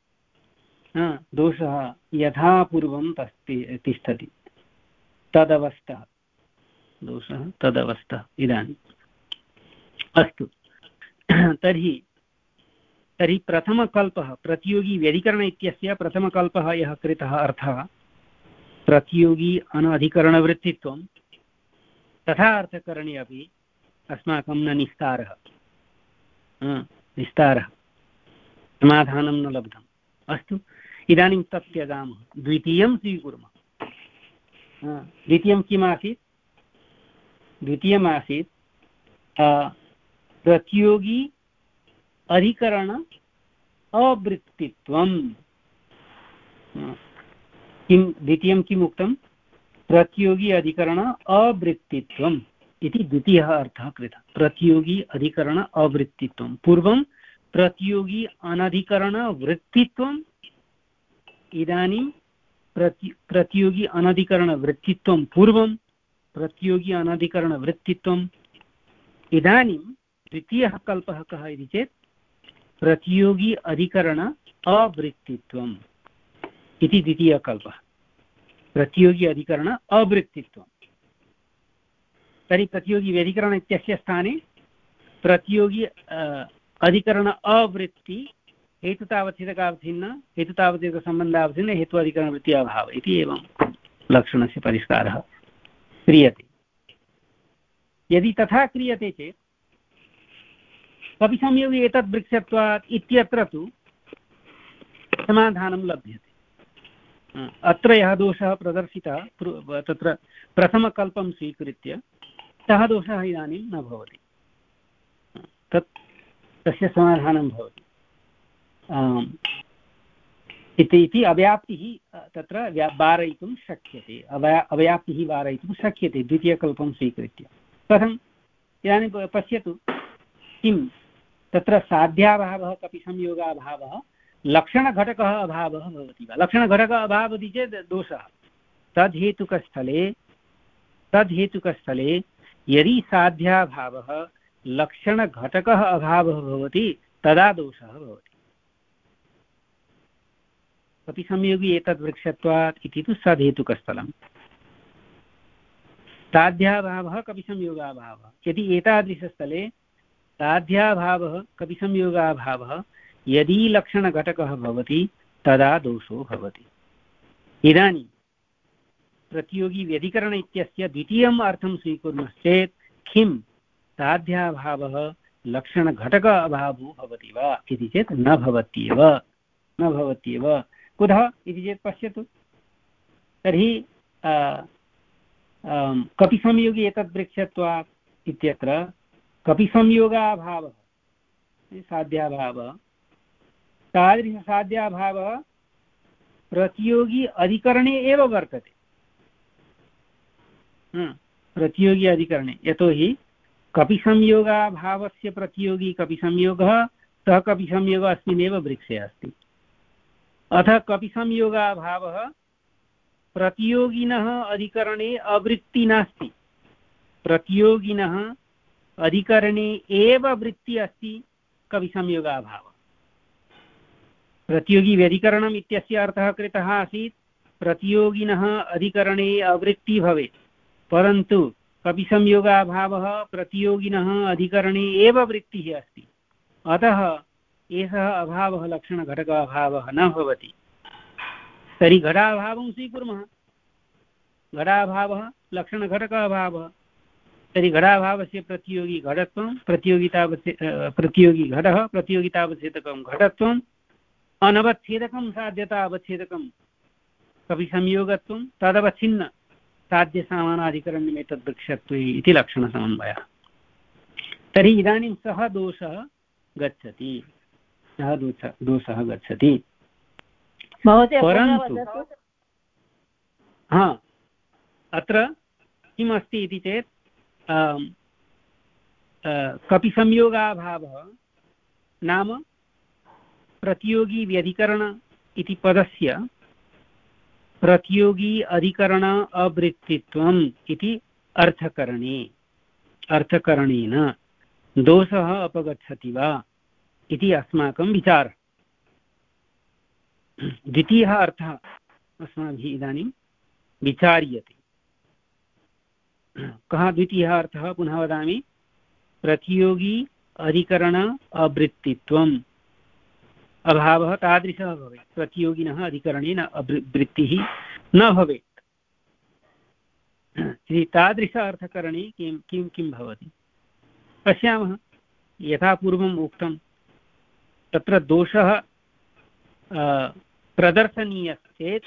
दोषः यथा पूर्वं तस्ति तिष्ठति, तदवस्थः दोषः तदवस्थः इदानीम्। अस्तु, तर्हि तर्हि प्रथमकल्पः प्रतियोगी व्यधिकरण इत्यस्य प्रथमकल्पः यः कृतः अर्थः प्रतियोगी अनधिकरणवृत्तित्वं, तथा अर्थकरणे अपि अस्माकं न निस्तारः निस्तारः समाधानं न लब्धम्। अस्तु, इदानीं तत् त्यजामः, द्वितीयं स्वीकुर्मः। द्वितीयं किम् आसीत्, द्वितीयम् आसीत् प्रतियोगी अधिकरण अवृत्तित्वम्। किं द्वितीयं किम् उक्तं, प्रतियोगी अधिकरण अवृत्तित्वम् इति द्वितीयः अर्थः कृतः। प्रतियोगी अधिकरण अवृत्तित्वं, पूर्वं प्रतियोगी अनधिकरण वृत्तित्वम्, इदानीं प्रति प्रतियोगी अनधिकरण वृत्तित्वं पूर्वं, प्रतियोगी अनधिकरण वृत्तित्वम्। इदानीं द्वितीयः कल्पः कः इति चेत् प्रतियोगी अधिकरण अवृत्तित्वम् इति द्वितीयकल्पः, प्रतियोगी अधिकरण अवृत्तित्वम्। तर्हि प्रतियोगी व्यधिकरण इत्यस्य स्थाने प्रतियोगी अधिकरण अवृत्ति हेतुतावच्छेदकावच्छिन्न हेतुतावच्छेदकसम्बन्धावच्छिन्न हेतु अधिकरणवृत्ति अभाव इति एवं लक्षणस्य परिष्कारः क्रियते। यदि तथा क्रियते चेत् कपिसंयोगे एतद् वृक्षत्वात् इत्यत्र तु समाधानं लभ्यते। अत्र यः दोषः प्रदर्शितः तत्र प्रथमकल्पं स्वीकृत्य सः दोषः इदानीं न भवति, तत् तस्य समाधानं भवति। इति अव्याप्तिः तत्र वारयितुं शक्यते, अवया अव्याप्तिः वारयितुं शक्यते द्वितीयकल्पं स्वीकृत्य। कथम्? इदानीं पश्यतु, किं तत्र साध्याभावः कपिसंयोगाभावः लक्षणघटकः अभावः भवति वा? लक्षणघटकः अभावः इति चेत् दोषः। तद्हेतुकस्थले तद्हेतुकस्थले यदि साध्याभावः लक्षणघटकः अभावः भवति तदा दोषः भवति। कपिसंयोगी एतद्वृक्षत्वात् इति तु सद्हेतुकस्थलं। साध्याभावः कपिसंयोगाभावः, यदि एतादृशस्थले साध्याभावः कपिसंयोगाभावः यदि लक्षणघटकः भवति तदा दोषो भवति। इदानीं प्रतियोगी व्यधिकरण इत्यस्य द्वितीयम् अर्थं स्वीकुर्मश्चेत् किं साध्याभावः लक्षणघटक अभावो भवति वा इति चेत् न भवत्येव न भवत्येव कुतः इति चेत् पश्यतु, तर्हि कपिसंयोगी एतद्वृक्षत्वात् इत्यत्र कपिसंयोगाभावः साध्याभावः, तादृशसाध्याभावः प्रतियोगी अधिकरणे एव वर्तते। प्रतियोगी अधिकरणे, यतोहि कपिसंयोगाभावस्य प्रतियोगी कपिसंयोगः, सः कपिसंयोगः अस्मिन्नेव वृक्षे अस्ति। अथ कपिसंयोगाभावः प्रतियोगिनः अधिकरणे अवृत्ति नास्ति, प्रतियोगिनः अधिकरणे एव वृत्ति अस्ति कपिसंयोगाभावः। प्रतियोगी व्यधिकरणम् इत्यस्य अर्थः कृतः आसीत् प्रतियोगिनः अधिकरणे अवृत्ति भवेत्, परन्तु कपिसंयोगाभावः प्रतियोगिनः अधिकरणे एव वृत्तिः अस्ति, अतः एषः अभावः लक्षणघटक अभावः न भवति। तर्हि घटाभावं स्वीकुर्मः, घटाभावः लक्षणघटक अभावः, तर्हि घटाभावस्य प्रतियोगी घटत्वं, प्रतियोगितावच्छे प्रतियोगी घटः, प्रतियोगितावच्छेदकं घटत्वम्, अनवच्छेदकं साध्यतावच्छेदकं कपिसंयोगत्वं, तदवच्छिन्न साध्यसामानाधिकरण्यम् एतद्वृक्षत्वे इति लक्षणसमन्वयः। तर्हि इदानीं सः दोषः गच्छति, सः दोषः गच्छति। परन्तु हा अत्र किमस्ति इति चेत् कपिसंयोगाभावः नाम प्रतियोगी व्यधिकरण इति पदस्य प्रतियोगी अधिकरण अवृत्तित्वम् इति अर्थकरणे अर्थकरणेन दोषः अपगच्छति वा इति अस्माकं विचारः। द्वितीयः अर्थः अस्माभिः इदानीं विचार्यते। कः द्वितीयः अर्थः? पुनः वदामि, प्रतियोगी अधिकरण अवृत्तित्वम् अभावः तादृशः भवेत्, प्रतियोगिनः अधिकरणेन वृत्तिः न भवेत्। तादृश अर्थकरणे किं किं किं भवति पश्यामः। यथा पूर्वम् उक्तं तत्र दोषः प्रदर्शनीयश्चेत्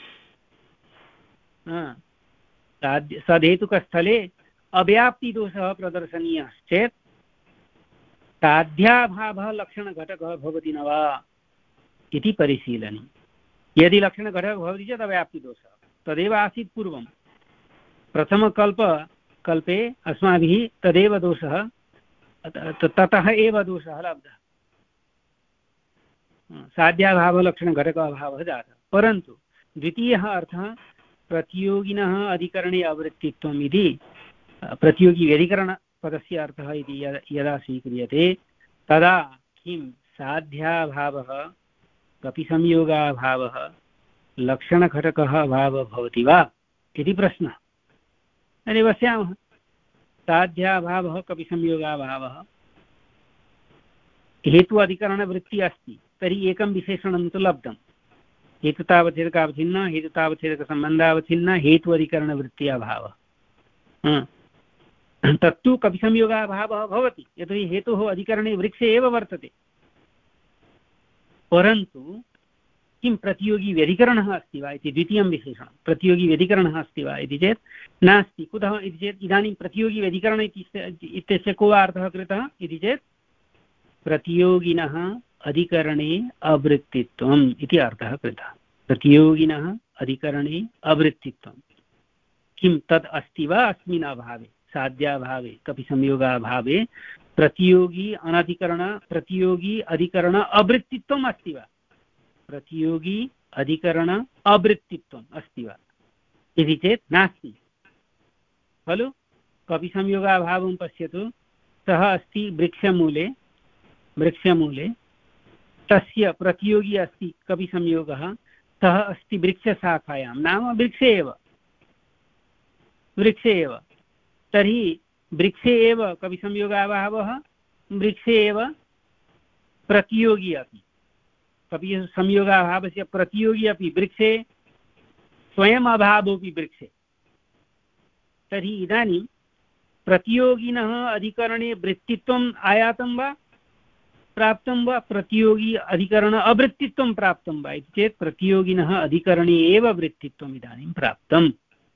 सधेतुकस्थले अव्याप्तिदोषः प्रदर्शनीयश्चेत् साध्याभावः लक्षणघटकः भवति न वा इति परिशीलनीयम्। यदि लक्षणघटकः भवति चेत् अव्याप्तिदोषः तदेव आसीत् पूर्वं प्रथमकल्प कल्पे अस्माभिः तदेव दोषः, ततः एव दोषः लब्धः, साध्याभावलक्षणघटक अभावः जातः। परन्तु द्वितीयः अर्थः प्रतियोगिनः अधिकरणे अवृत्तित्वम् इति प्रतियोगी व्यधिकरणपदस्य अर्थः इति यदा स्वीक्रियते तदा किं साध्याभावः कपिसंयोगाभावः लक्षणघटकः अभावः भवति वा इति प्रश्नः। तर्हि पश्यामः, साध्याभावः कपिसंयोगाभावः हेतु अधिकरणवृत्तिः अस्ति, तर्हि एकं विशेषणं तु लब्धं, हेतुतावच्छेदकावच्छिन्न हेतुतावच्छेदकसम्बन्धावच्छिन्न हेतु अधिकरणवृत्ति अभावः। तत्तु कपिसंयोगाभावः भवति, यतोहि हेतोः अधिकरणे वृक्षे एव वर्तते। परन्तु किं प्रतियोगी व्यधिकरणः अस्ति वा इति द्वितीयं विशेषणं। प्रतियोगी व्यधिकरणः अस्ति वा इति चेत् नास्ति। कुतः इति चेत् इदानीं प्रतियोगी व्यधिकरण इत्यस्य को अर्थः कृतः इति चेत् प्रतियोगिनः अधिकरणे अवृत्तित्वम् इति अर्थः कृतः। प्रतियोगिनः अधिकरणे अवृत्तित्वं किं तत् अस्ति वा अस्मिन् अभावे, साध्याभावे, कपिसंयोगाभावे प्रतियोगी अनधिकरण प्रतियोगी अधिकरण अवृत्तित्वम् अस्ति वा, प्रतियोगी अधिकरण अवृत्तित्वम् अस्ति वा इति चेत् नास्ति खलु। कपिसंयोगाभावं पश्यतु, सः अस्ति वृक्षमूले, वृक्षमूले तस्य प्रतियोगी अस्ति कपिसंयोगः, सः अस्ति वृक्षशाखायां, नाम वृक्षे एव, वृक्षे एव। तर्हि वृक्षे एव कपिसंयोगाभावः, वृक्षे एव प्रतियोगी अपि, कपिसंयोगाभावस्य प्रतियोगी अपि वृक्षे, स्वयम् अभावोऽपि वृक्षे। तर्हि इदानीं प्रतियोगिनः अधिकरणे वृत्तित्वम् आयातं वा प्राप्तं वा, प्रतियोगी अधिकरण अवृत्तित्वं प्राप्तं वा इति चेत् प्रतियोगिनः अधिकरणे एव वृत्तित्वम् इदानीं प्राप्तम्।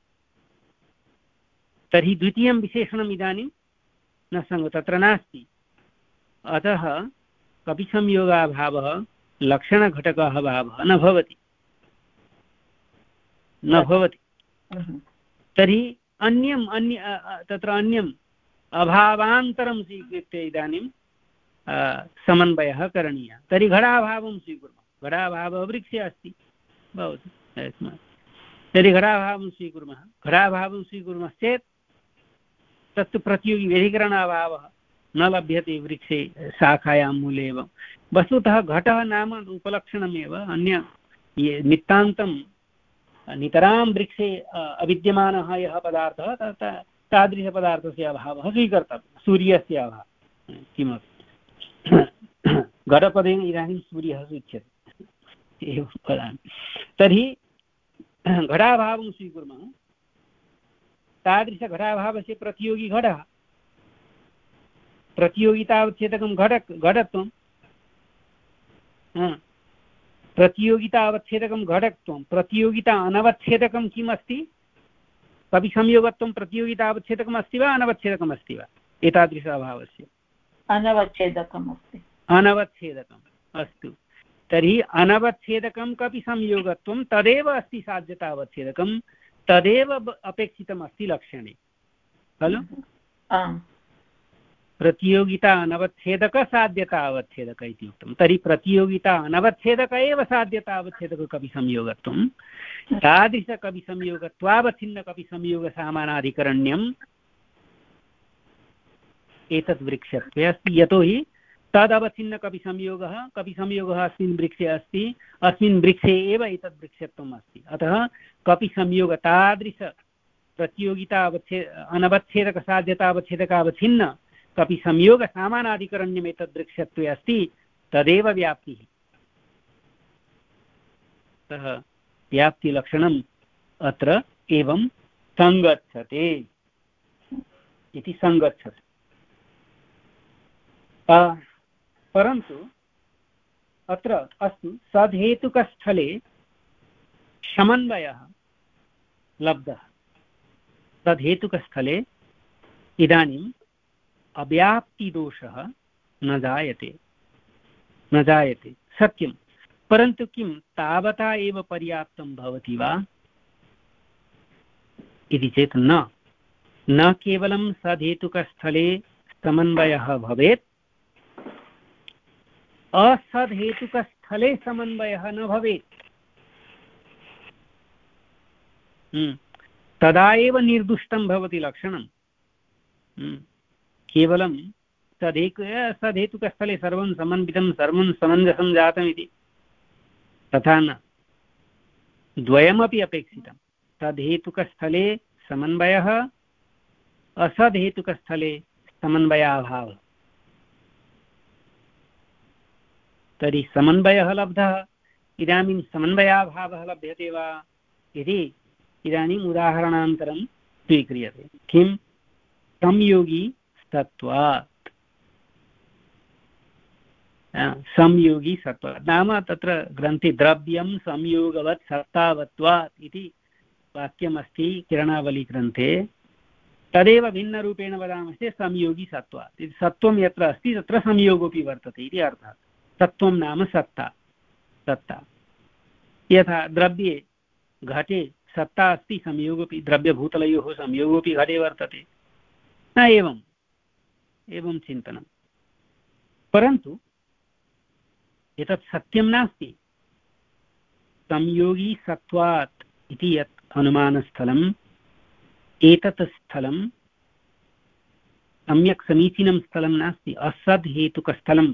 तर्हि द्वितीयं विशेषणम् इदानीं न सङ्ग तत्र नास्ति। अतः कपिसंयोगाभावः लक्षणघटकः भावः न भवति, न भवति। तर्हि अन्यम् अन्य तत्र अन्यम् अभावान्तरं स्वीकृत्य इदानीं समन्वयः करणीयः। तर्हि घटाभावं स्वीकुर्मः। घटाभावः वृक्षे अस्ति भवतु, तर्हि घटाभावं स्वीकुर्मः। घटाभावं स्वीकुर्मश्चेत् तत्तु प्रतियोगी व्यधिकरणाभावः न लभ्यते वृक्षे शाखायां मूले एव। वस्तुतः घटः नाम उपलक्षणमेव, अन्य नितान्तं नितरां वृक्षे अविद्यमानः यः पदार्थः तादृशपदार्थस्य अभावः स्वीकर्तव्यः। सूर्यस्य अभावः किमपि घटपदेन इदानीं सूर्यः सूच्यते एवं वदामि। तर्हि घटाभावं स्वीकुर्मः, तादृशघटाभावस्य प्रतियोगी घटः, प्रतियोगितावच्छेदकं घट घटत्वं, प्रतियोगितावच्छेदकं घटत्वं, प्रतियोगिता अनवच्छेदकं किम् अस्ति, कपिसंयोगत्वं प्रतियोगितावच्छेदकम् अस्ति वा अनवच्छेदकम् अस्ति वा एतादृश अभावस्य? अनवच्छेदकम् अस्ति। अनवच्छेदकम् अस्तु। तर्हि अनवच्छेदकं कपिसंयोगत्वं तदेव अस्ति साध्यतावच्छेदकं, तदेव अपेक्षितम् अस्ति लक्षणे खलु। प्रतियोगिता अनवच्छेदक साध्यता अवच्छेदक इति उक्तं। तर्हि प्रतियोगिता अनवच्छेदक एव साध्यता अवच्छेदक कपिसंयोगत्वं, तादृशकपिसंयोगत्वावच्छिन्न कपिसंयोगसामानाधिकरण्यम् एतद् वृक्षत्वे अस्ति। यतोहि तदवच्छिन्न कपिसंयोगः कपिसंयोगः अस्मिन् वृक्षे अस्ति, अस्मिन् वृक्षे एव एतद् वृक्षत्वम् अस्ति। अतः कपिसंयोग तादृश प्रतियोगिता अवच्छे अनवच्छेदक साध्यतावच्छेदकावच्छिन्न कपिसंयोगसामानाधिकरण्यम् एतद् वृक्षत्वे अस्ति, तदेव व्याप्तिः। अतः व्याप्तिलक्षणम् अत्र एवं सङ्गच्छते इति सङ्गच्छते। परन्तु अत्र अस्ति सद्हेतुकस्थले समन्वयः लब्धः। तद्हेतुकस्थले इदानीम् अव्याप्तिदोषः न जायते, न जायते सत्यं, परन्तु किं तावता एव पर्याप्तं भवति वा इति चेत् न न केवलं सद्हेतुकस्थले समन्वयः भवेत्, असद्हेतुकस्थले समन्वयः न भवेत्। तदा एव निर्दुष्टं भवति लक्षणं। केवलं सदेक सदेतुकस्थले सर्वं समन्वितं सर्वं समञ्जसं जातमिति तथा न, द्वयमपि अपेक्षितं। तद्हेतुकस्थले समन्वयः, असद्हेतुकस्थले समन्वयाभावः। तर्हि समन्वयः लब्धः, इदानीं समन्वयाभावः लभ्यते वा इति इदानीम् उदाहरणान्तरं स्वीक्रियते। किम् संयोगी सत्त्वात् संयोगी सत्त्वात् नाम तत्र ग्रन्थे द्रव्यं संयोगवत् सत्तावत्वात् इति वाक्यमस्ति किरणावलीग्रन्थे। तदेव भिन्नरूपेण वदामश्चेत् संयोगी सत्त्वात् इति सत्त्वं यत्र अस्ति तत्र संयोगोऽपि वर्तते इति अर्थः। सत्त्वं नाम सत्ता सत्ता यथा द्रव्ये घटे सत्ता अस्ति संयोगोऽपि द्रव्यभूतलयोः संयोगोऽपि घटे वर्तते न एवम् एवं चिन्तनं। परन्तु एतत् सत्यं नास्ति। संयोगी सत्त्वात् इति यत् अनुमानस्थलम् एतत् स्थलं सम्यक् समीचीनं स्थलं नास्ति, असद् हेतुकस्थलम्।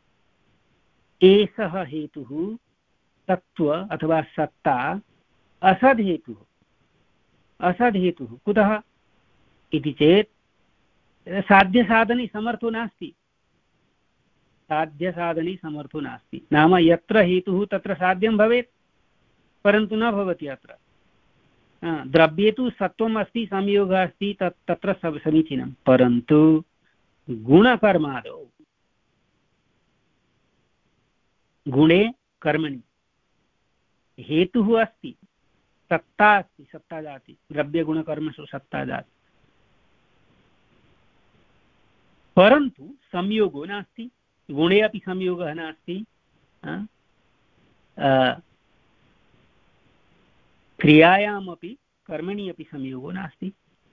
एषः हेतुः तत्त्व अथवा सत्ता असद् हेतुः असद् हेतुः कुतः इति चेत् साध्यसाधने समर्थो नास्ति साध्यसाधने समर्थो नास्ति नाम यत्र हेतुः तत्र साध्यं भवेत् परन्तु न भवति। अत्र द्रव्ये तु सत्त्वम् अस्ति संयोगः अस्ति तत् तत्र समीचीनं, परन्तु गुणकर्मादौ गुणे कर्मणि हेतुः अस्ति, सत्ता अस्ति, सत्ता जाति द्रव्यगुणकर्मसु सत्ता जाति, परन्तु संयोगो नास्ति। गुणे अपि संयोगः नास्ति, क्रियायामपि कर्मणि अपि संयोगो नास्ति।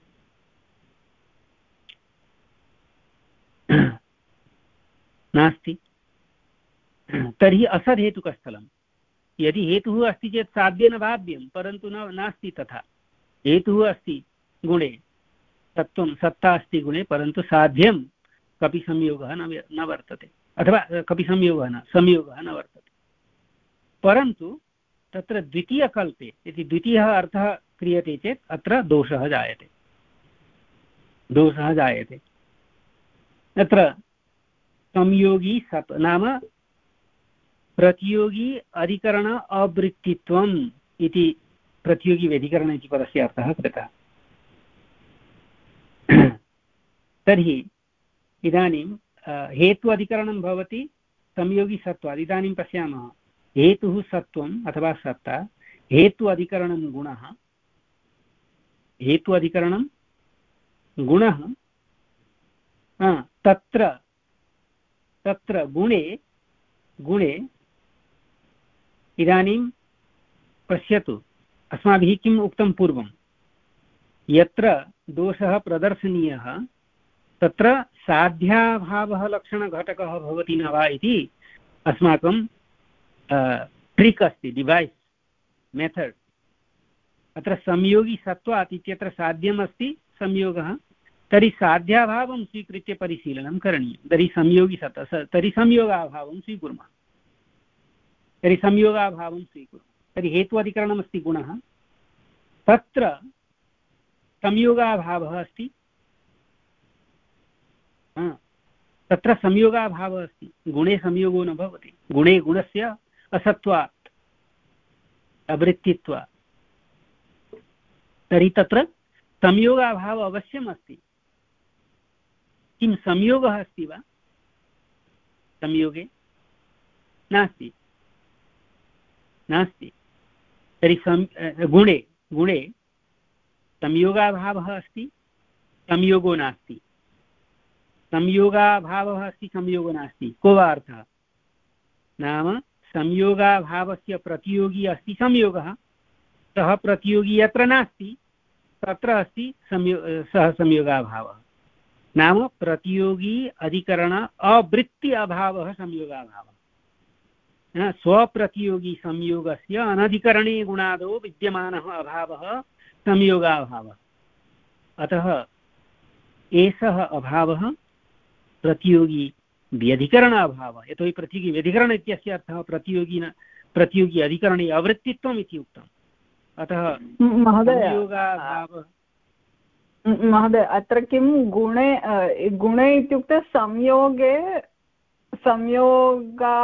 नास्ति तर्हि असद्हेतुकस्थलं। यदि हेतुः अस्ति चेत् साध्येन भाव्यं, परन्तु न नास्ति तथा। हेतुः अस्ति गुणे, सत्त्वं सत्ता अस्ति गुणे, परन्तु साध्यं कपि संयोगः न न वर्तते अथवा कपि संयोगः न संयोगः न वर्तते। परन्तु तत्र द्वितीयकल्पे यदि द्वितीयः अर्थः क्रियते चेत् अत्र दोषः जायते दोषः जायते अत्र संयोगी सत् नाम प्रतियोगी अधिकरण अवृत्तित्वम् इति प्रतियोगी व्यधिकरण इति पदस्य अर्थः कृतः। तर्हि इदानीं हेतु अधिकरणं भवति संयोगी सत्त्वात्। इदानीं पश्यामः हेतुः सत्त्वम् अथवा सत्ता, हेतु अधिकरणं गुणः, हेतु अधिकरणं गुणः। तत्र तत्र गुणे गुणे इदानीं पश्यतु अस्माभिः किम् उक्तं पूर्वं, यत्र दोषः प्रदर्शनीयः तत्र साध्याभावः लक्षणघटकः भवति न वा इति अस्माकं ट्रिक् अस्ति, डिवैस् मेथड्। अत्र संयोगी सत्त्वात् इत्यत्र साध्यमस्ति संयोगः, तर्हि साध्याभावं स्वीकृत्य परिशीलनं करणीयं। तर्हि संयोगी सत्ता तर्हि संयोगाभावं स्वीकुर्मः तर्हि संयोगाभावं स्वीकुर्मः तर्हि हेत्वाधिकरणमस्ति गुणः, तत्र संयोगाभावः अस्ति, तत्र संयोगाभावः अस्ति। गुणे संयोगो न भवति, गुणे गुणस्य असत्त्वात् अवृत्तित्वात्, तर्हि तत्र संयोगाभावः अवश्यम् अस्ति। किं संयोगः अस्ति वा? संयोगे नास्ति नास्ति तर्हि सं गुणे गुणे संयोगाभावः अस्ति, संयोगो नास्ति। संयोगाभावः अस्ति, संयोगो नास्ति। को वा अर्थः? नाम संयोगाभावस्य प्रतियोगी अस्ति संयोगः, सः प्रतियोगी यत्र नास्ति तत्र अस्ति संयो सः संयोगाभावः। नाम प्रतियोगी अधिकरण अवृत्ति अभावः संयोगाभावः। स्वप्रतियोगी संयोगस्य अनधिकरणे गुणादौ विद्यमानः अभावः संयोगाभावः। अतः एषः अभावः प्रतियोगी व्यधिकरण अभावः। यतोहि प्रतियोगी व्यधिकरण इत्यस्य अर्थः प्रतियोगी न प्रतियोगी अधिकरणे अवृत्तित्वम् इति उक्तम्। अतः संयोगाभावः। महोदय अत्र किं गुणे गुणे इत्युक्ते संयोगे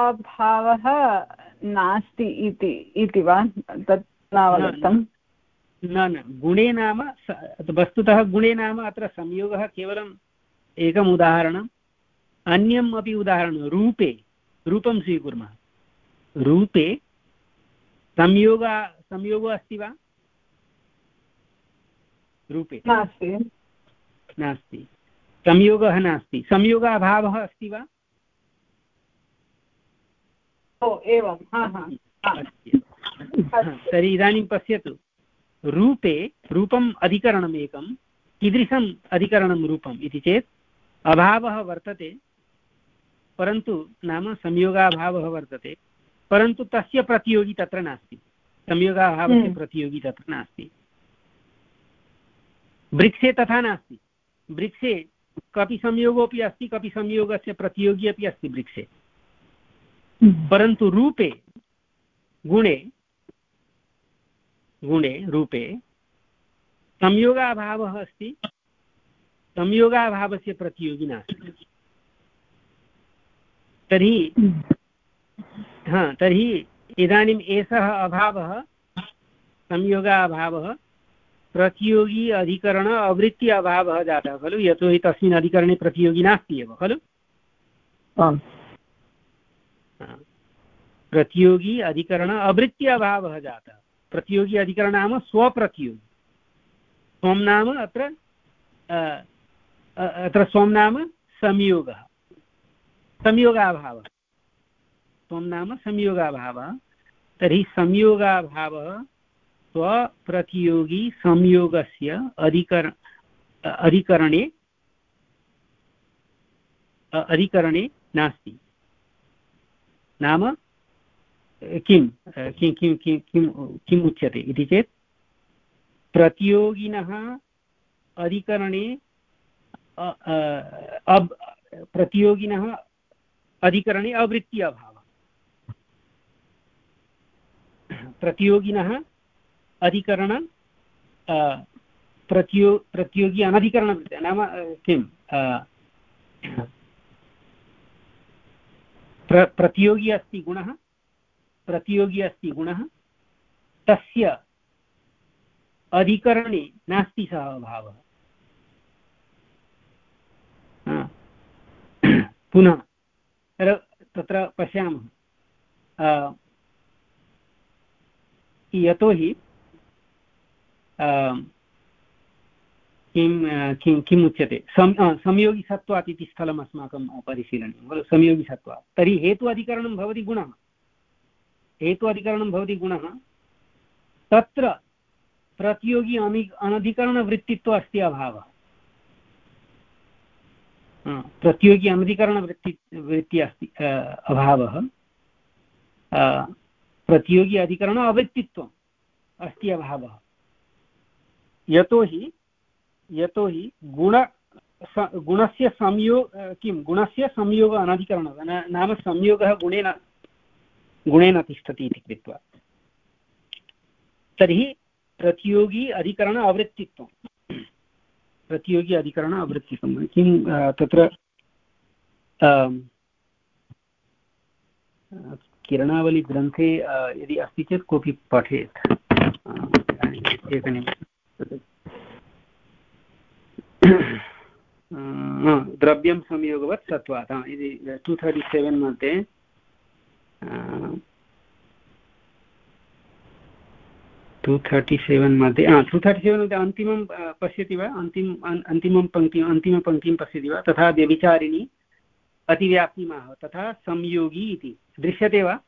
संयोगाभावः नास्ति इति इति वा? तत् नावगतम्। न न गुणे नाम वस्तुतः गुणे नाम अत्र संयोगः केवलम् एकम् उदाहरणम् अन्यम् अपि उदाहरणं रूपे रूपं स्वीकुर्मः रूपे संयोग संयोगो अस्ति वा रूपे नास्ति नास्ति संयोगः नास्ति संयोगाभावः अस्ति वा ओ एवं हा हा अस्ति तर्हि इदानीं पश्यतु रूपे रूपम् अधिकरणम् एकं कीदृशम् अधिकरणं रूपम् इति चेत् अभावः वर्तते परन्तु नाम संयोगाभावः वर्तते परन्तु तस्य प्रतियोगी तत्र नास्ति संयोगाभावस्य प्रतियोगी तत्र नास्ति वृक्षे तथा नास्ति वृक्षे कपि संयोगोऽपि अस्ति कपि संयोगस्य प्रतियोगी अपि अस्ति वृक्षे परन्तु रूपे गुणे गुणे रूपे संयोगाभावः अस्ति संयोगाभावस्य प्रतियोगी नास्ति तर्हि हा तर्हि इदानीम् एषः अभावः संयोगाभावः प्रतियोगी अधिकरण अवृत्ति अभावः जातः खलु यतोहि तस्मिन् अधिकरणे प्रतियोगी नास्ति एव खलु प्रतियोगी अधिकरण अवृत्ति अभावः जातः प्रतियोगी अधिकरण नाम स्वप्रतियोगी स्वं नाम अत्र अत्र स्वं नाम संयोगः संयोगाभावः स्वं नाम संयोगाभावः तर्हि संयोगाभावः स्वप्रतियोगी संयोगस्य अधिकर अधिकरणे अधिकरणे नास्ति नाम किं किं किं किं किं किम् उच्यते इति चेत् प्रतियोगिनः अधिकरणे अब प्रतियोगिनः अधिकरणे अवृत्ति अभावः प्रतियोगिनः अधिकरण प्रतियो प्रतियोगी अनधिकरण नाम किं प्र प्रतियोगी अस्ति गुणः प्रतियोगी अस्ति गुणः तस्य अधिकरणे नास्ति सः अभावः पुनः तत्र पश्यामः यतोहि किं किं किम् उच्यते सं संयोगिसत्वात् इति स्थलम् अस्माकं परिशीलनीयं खलु संयोगिसत्वात् तर्हि हेतु अधिकरणं भवति गुणः हेतु अधिकरणं भवति गुणः तत्र प्रतियोगी अनि अनधिकरणवृत्तित्व अस्ति अभावः प्रतियोगी अनधिकरणवृत्ति वृत्ति अस्ति अभावः प्रतियोगी अधिकरण अवृत्तित्वम् अस्ति अभावः यतोहि यतोहि गुण गुणस्य संयोग किं गुणस्य संयोग अनधिकरणः नाम संयोगः गुणेन गुणेन तिष्ठति इति कृत्वा तर्हि प्रतियोगी अधिकरण अवृत्तित्वं प्रतियोगी अधिकरण अवृत्तित्वं किं तत्र किरणावली-ग्रन्थे यदि अस्ति चेत् कोऽपि पठेत् एकनिमिषं द्रव्यं संयोगवत् सत्त्वात् इति टु थर्टि सेवेन् मध्ये टु थर्टि सेवेन् मध्ये टु थर्टि सेवेन् मध्ये अन्तिमं पश्यति वा अन्तिम अन्तिमं पङ्क्तिम् अन्तिमपङ्क्तिं पश्यति वा तथा व्यभिचारिणी अतिव्याप्तिमाह तथा संयोगी इति दृश्यते वा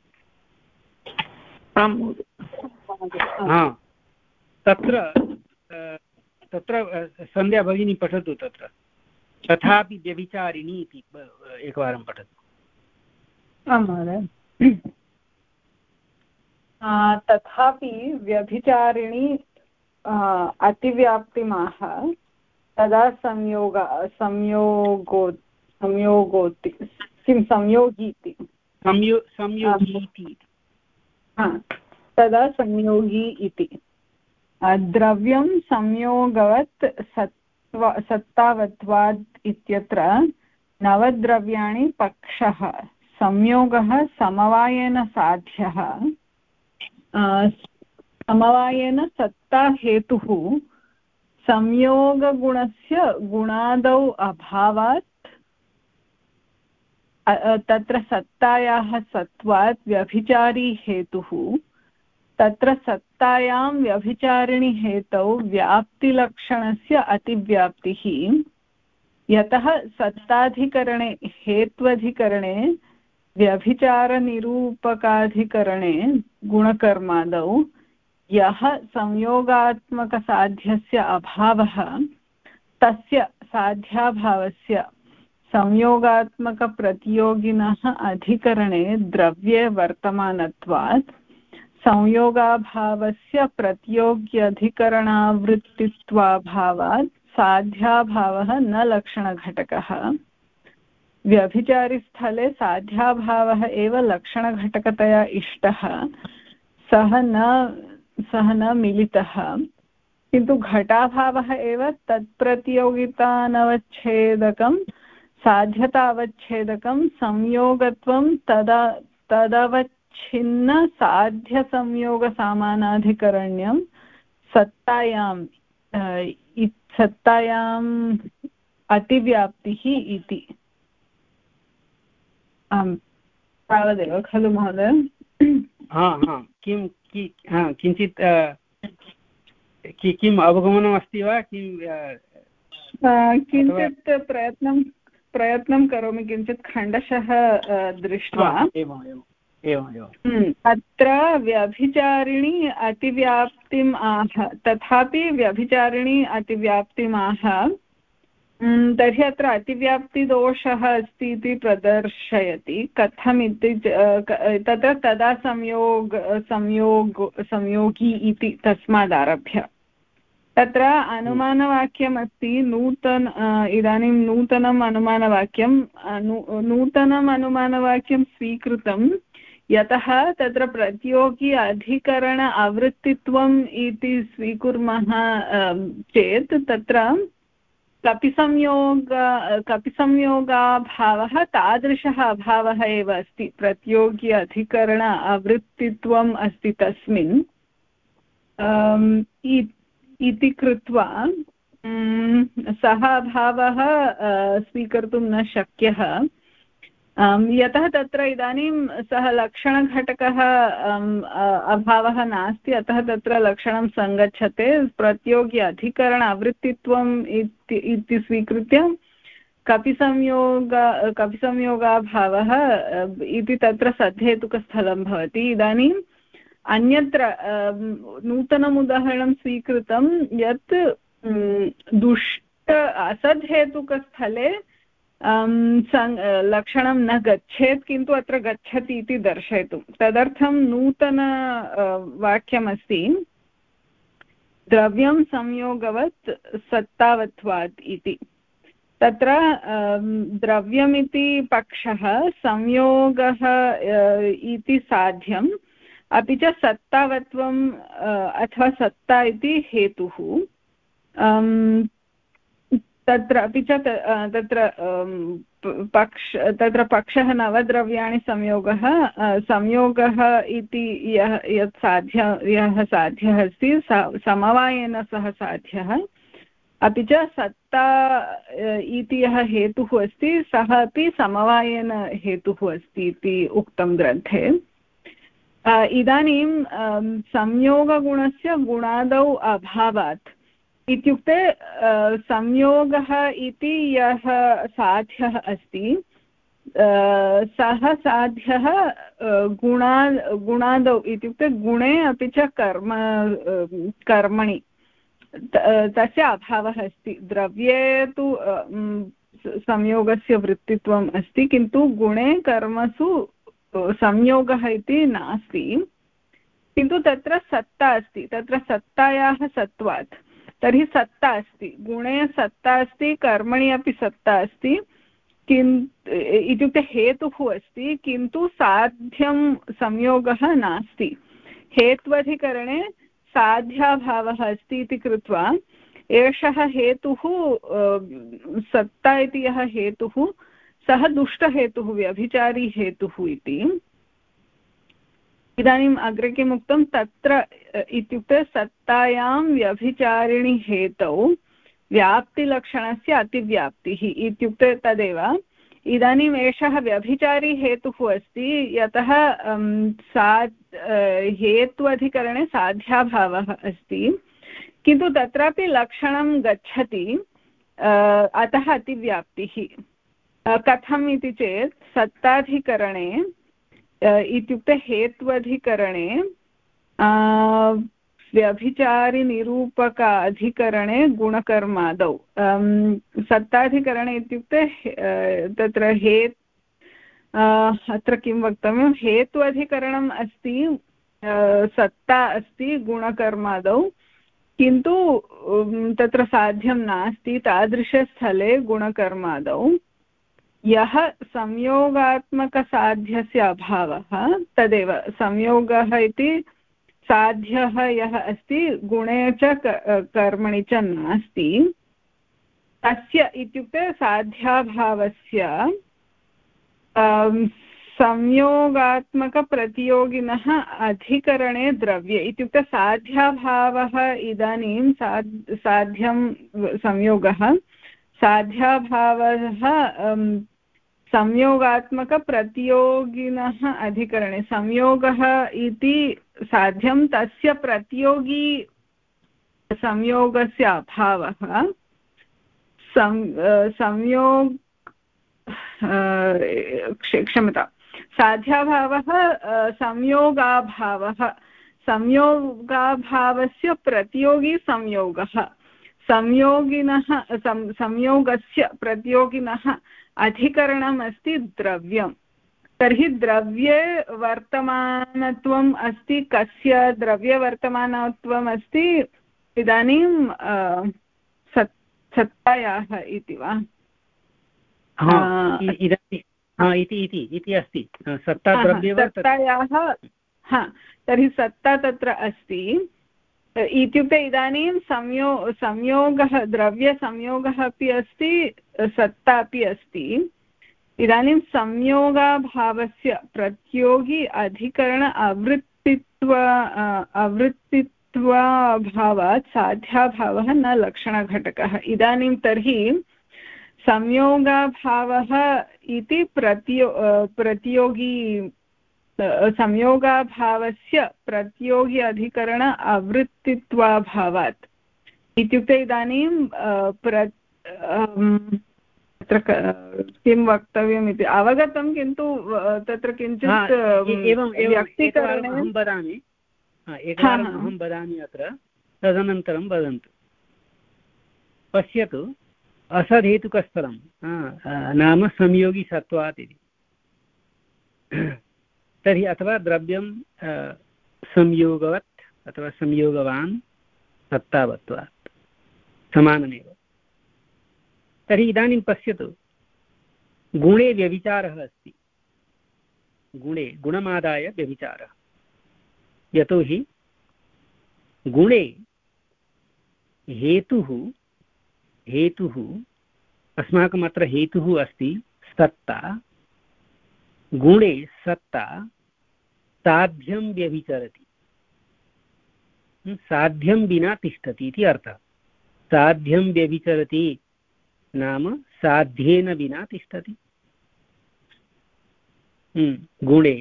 हा तत्र तत्र सन्ध्या भगिनी पठतु तत्र तथापि व्यभिचारिणी इति एकवारं पठतु आं महोदय तथापि व्यभिचारिणी अतिव्याप्तिमाह तदा संयोग संयोगो संयोगोति किं संयोगीति संयो संयोगीति तदा संयोगी इति द्रव्यं संयोगवत् सत्त्व सत्तावत्वात् इत्यत्र नवद्रव्याणि पक्षः संयोगः समवायेन साध्यः समवायेन सत्ता हेतुः संयोगगुणस्य गुणादौ अभावात् तत्र सत्तायाः सत्त्वात् व्यभिचारी हेतुः तत्र सत्तायां व्यभिचारिणी हेतौ व्याप्तिलक्षणस्य अतिव्याप्तिः यतः सत्ताधिकरणे हेत्वधिकरणे व्यभिचारनिरूपकाधिकरणे गुणकर्मादौ यः संयोगात्मकसाध्यस्य अभावः तस्य साध्याभावस्य संयोगात्मकप्रतियोगिनः अधिकरणे द्रव्ये वर्तमानत्वात् संयोगाभावस्य प्रतियोग्यधिकरणावृत्तित्वाभावात् साध्याभावः न लक्षणघटकः व्यभिचारिस्थले साध्याभावः एव लक्षणघटकतया इष्टः सः न सः न मिलितः किन्तु घटाभावः एव तत्प्रतियोगितानवच्छेदकं साध्यतावच्छेदकं संयोगत्वं तदा तदवच्छिन्न साध्यसंयोगसामानाधिकरण्यं सत्तायाम् सत्तायाम् अतिव्याप्तिः इति। आम् तावदेव खलु महोदय? हा हा किं किञ्चित् किम् अवगमनमस्ति वा? किं किञ्चित् प्रयत्नं प्रयत्नं करोमि किञ्चित् खण्डशः दृष्ट्वा। एवम् एवम् एवम् एवम् अत्र व्यभिचारिणी अतिव्याप्तिम् आह तथापि व्यभिचारिणी अतिव्याप्तिम् आह तर्हि अत्र अतिव्याप्तिदोषः अस्ति इति प्रदर्शयति। कथमिति तत्र तदा संयोग संयोग संयोगी इति तस्मादारभ्य तत्र अनुमानवाक्यम् अस्ति नूतन इदानीं नूतनम् अनुमानवाक्यं नूतनम् अनुमानवाक्यं स्वीकृतं यतः तत्र प्रतियोगी अधिकरण आवृत्तित्वम् इति स्वीकुर्मः चेत् तत्र कपिसंयोग कपिसंयोगाभावः तादृशः अभावः एव अस्ति प्रतियोगी अधिकरण आवृत्तित्वम् अस्ति तस्मिन् इति कृत्वा सः अभावः स्वीकर्तुं न शक्यः यतः तत्र इदानीं सः लक्षणघटकः अभावः नास्ति अतः तत्र लक्षणं सङ्गच्छते प्रतियोगी अधिकरण आवृत्तित्वम् इति स्वीकृत्य कपिसंयोग कपिसंयोगाभावः इति तत्र सद्धेतुकस्थलं भवति। इदानीम् अन्यत्र नूतनम् उदाहरणं स्वीकृतं यत् दुष्ट असद्धेतुकस्थले लक्षणं न गच्छेत् किन्तु अत्र गच्छति इति दर्शयितुं तदर्थं नूतन वाक्यमस्ति द्रव्यं संयोगवत् सत्तावत्वात् इति। तत्र द्रव्यमिति पक्षः संयोगः इति साध्यम् अपि च सत्तावत्वम् अथवा सत्ता इति हेतुः तत्र अपि च तत्र पक्ष तत्र पक्षः नवद्रव्याणि संयोगः संयोगः इति यः यत् साध्य यः साध्यः अस्ति समवायेन सह साध्यः अपि च सत्ता इति यः हेतुः अस्ति सः अपि समवायेन हेतुः अस्ति इति उक्तं ग्रन्थे। इदानीं संयोगगुणस्य गुणादौ अभावात् इत्युक्ते संयोगः इति यः साध्यः अस्ति सः साध्यः गुणा गुणादौ इत्युक्ते गुणे अपि च कर्म कर्मणि तस्य अभावः अस्ति। द्रव्ये तु संयोगस्य वृत्तित्वम् अस्ति किन्तु गुणे कर्मसु संयोगः इति नास्ति किन्तु तत्र सत्ता अस्ति। तत्र सत्तायाः सत्त्वात् तर्हि सत्ता अस्ति गुणे सत्ता अस्ति कर्मणि अपि सत्ता अस्ति किन्तु इत्युक्ते हेतुः अस्ति किन्तु साध्यं संयोगः नास्ति। हेत्वधिकरणे साध्याभावः अस्ति इति कृत्वा एषः हेतुः सत्ता इति यः हेतुः सः दुष्टहेतुः व्यभिचारी हेतुः इति। इदानीम् अग्रे किम् उक्तं तत्र इत्युक्ते सत्तायां व्यभिचारिणि हेतौ व्याप्तिलक्षणस्य अतिव्याप्तिः इत्युक्ते तदेव। इदानीम् एषः व्यभिचारी हेतुः अस्ति यतः सा हेत्वधिकरणे साध्याभावः अस्ति, किन्तु तत्रापि लक्षणं गच्छति, अतः अतिव्याप्तिः। कथम् इति चेत् सत्ताधिकरणे इत्युक्ते हेत्वधिकरणे व्यभिचारिनिरूपक अधिकरणे गुणकर्मादौ सत्ताधिकरणे इत्युक्ते तत्र हेत् अत्र किं वक्तव्यं हेत्वधिकरणम् अस्ति, सत्ता अस्ति गुणकर्मादौ, किन्तु तत्र साध्यं नास्ति तादृशस्थले गुणकर्मादौ यः संयोगात्मकसाध्यस्य अभावः तदेव संयोगः इति साध्यः यः अस्ति गुणे च कर्मणि च नास्ति, तस्य इत्युक्ते साध्याभावस्य संयोगात्मकप्रतियोगिनः अधिकरणे द्रव्ये इत्युक्ते साध्याभावः इदानीं साध् साध्यं संयोगः साध्याभावः संयोगात्मकप्रतियोगिनः अधिकरणे संयोगः इति साध्यं तस्य प्रतियोगी संयोगस्य अभावः संयोग क्षम्यतां साध्याभावः संयोगाभावः संयोगाभावस्य प्रतियोगी संयोगः संयोगिनः संयोगस्य प्रतियोगिनः अधिकरणम् अस्ति द्रव्यं। तर्हि द्रव्ये वर्तमानत्वम् अस्ति, कस्य द्रव्यवर्तमानत्वम् अस्ति इदानीं सत्तायाः इति वा इति अस्ति सत्तायाः। हा तर्हि सत्ता तत्र अस्ति इत्युक्ते इदानीं संयो संयोगः द्रव्यसंयोगः अपि अस्ति, सत्ता अपि अस्ति। इदानीं संयोगाभावस्य प्रतियोगी अधिकरण आवृत्तित्व आवृत्तित्वाभावात् साध्याभावः न लक्षणघटकः। इदानीं तर्हि संयोगाभावः इति प्रतियो प्रतियोगी संयोगाभावस्य प्रतियोगी अधिकरण आवृत्तित्वाभावात् इत्युक्ते इदानीं प्र तत्र किं वक्तव्यम् इति अवगतं, किन्तु तत्र किञ्चित् व्यक्तीकरणे अहं वदामि एकवारम् अहं वदामि अत्र, तदनन्तरं वदन्तु। पश्यतु असधेतुकस्थलं नाम संयोगी सत्त्वात् इति। तर्हि अथवा द्रव्यं संयोगवत् अथवा संयोगवान् सत्तावत्वात् समानमेव। तर्हि इदानीं पश्यतु गुणे व्यभिचारः अस्ति, गुणे गुणमादाय व्यभिचारः। यतोहि गुणे हेतुः हेतुः अस्माकम् अत्र हेतुः अस्ति सत्ता, गुणे सत्ता साध्यं व्यभिचरति, साध्यं विना तिष्ठति इति अर्थः। साध्यं व्यभिचरति नाम साध्येन विना तिष्ठति। गुणे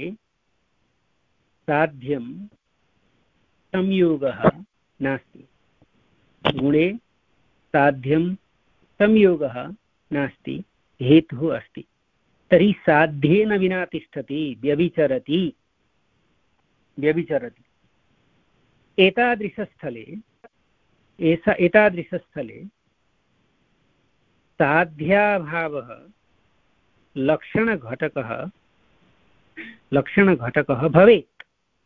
साध्यं संयोगः नास्ति, गुणे साध्यं संयोगः नास्ति, हेतुः अस्ति। तर्हि साध्येन विना तिष्ठति, व्यभिचरति व्यभिचरति एतादृशस्थले एषा एतादृशस्थले साध्याभावः लक्षणघटकः लक्षणघटकः भवेत्।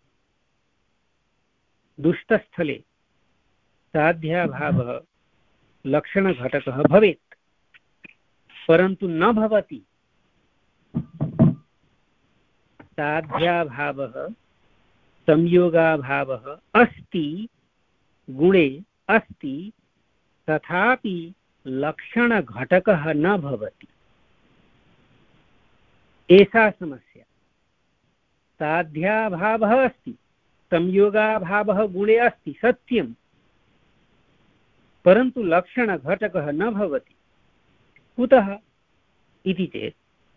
दुष्टस्थले साध्याभावः लक्षणघटकः भवेत्, परन्तु न भवति। साध्याभावः संयोगाभावः अस्ति, गुणे अस्ति, तथापि लक्षणघटकः न भवति। एषा समस्या। साध्याभावः अस्ति, संयोगाभावः गुणे अस्ति, सत्यं, परन्तु लक्षणघटकः न भवति। कुतः इति चेत्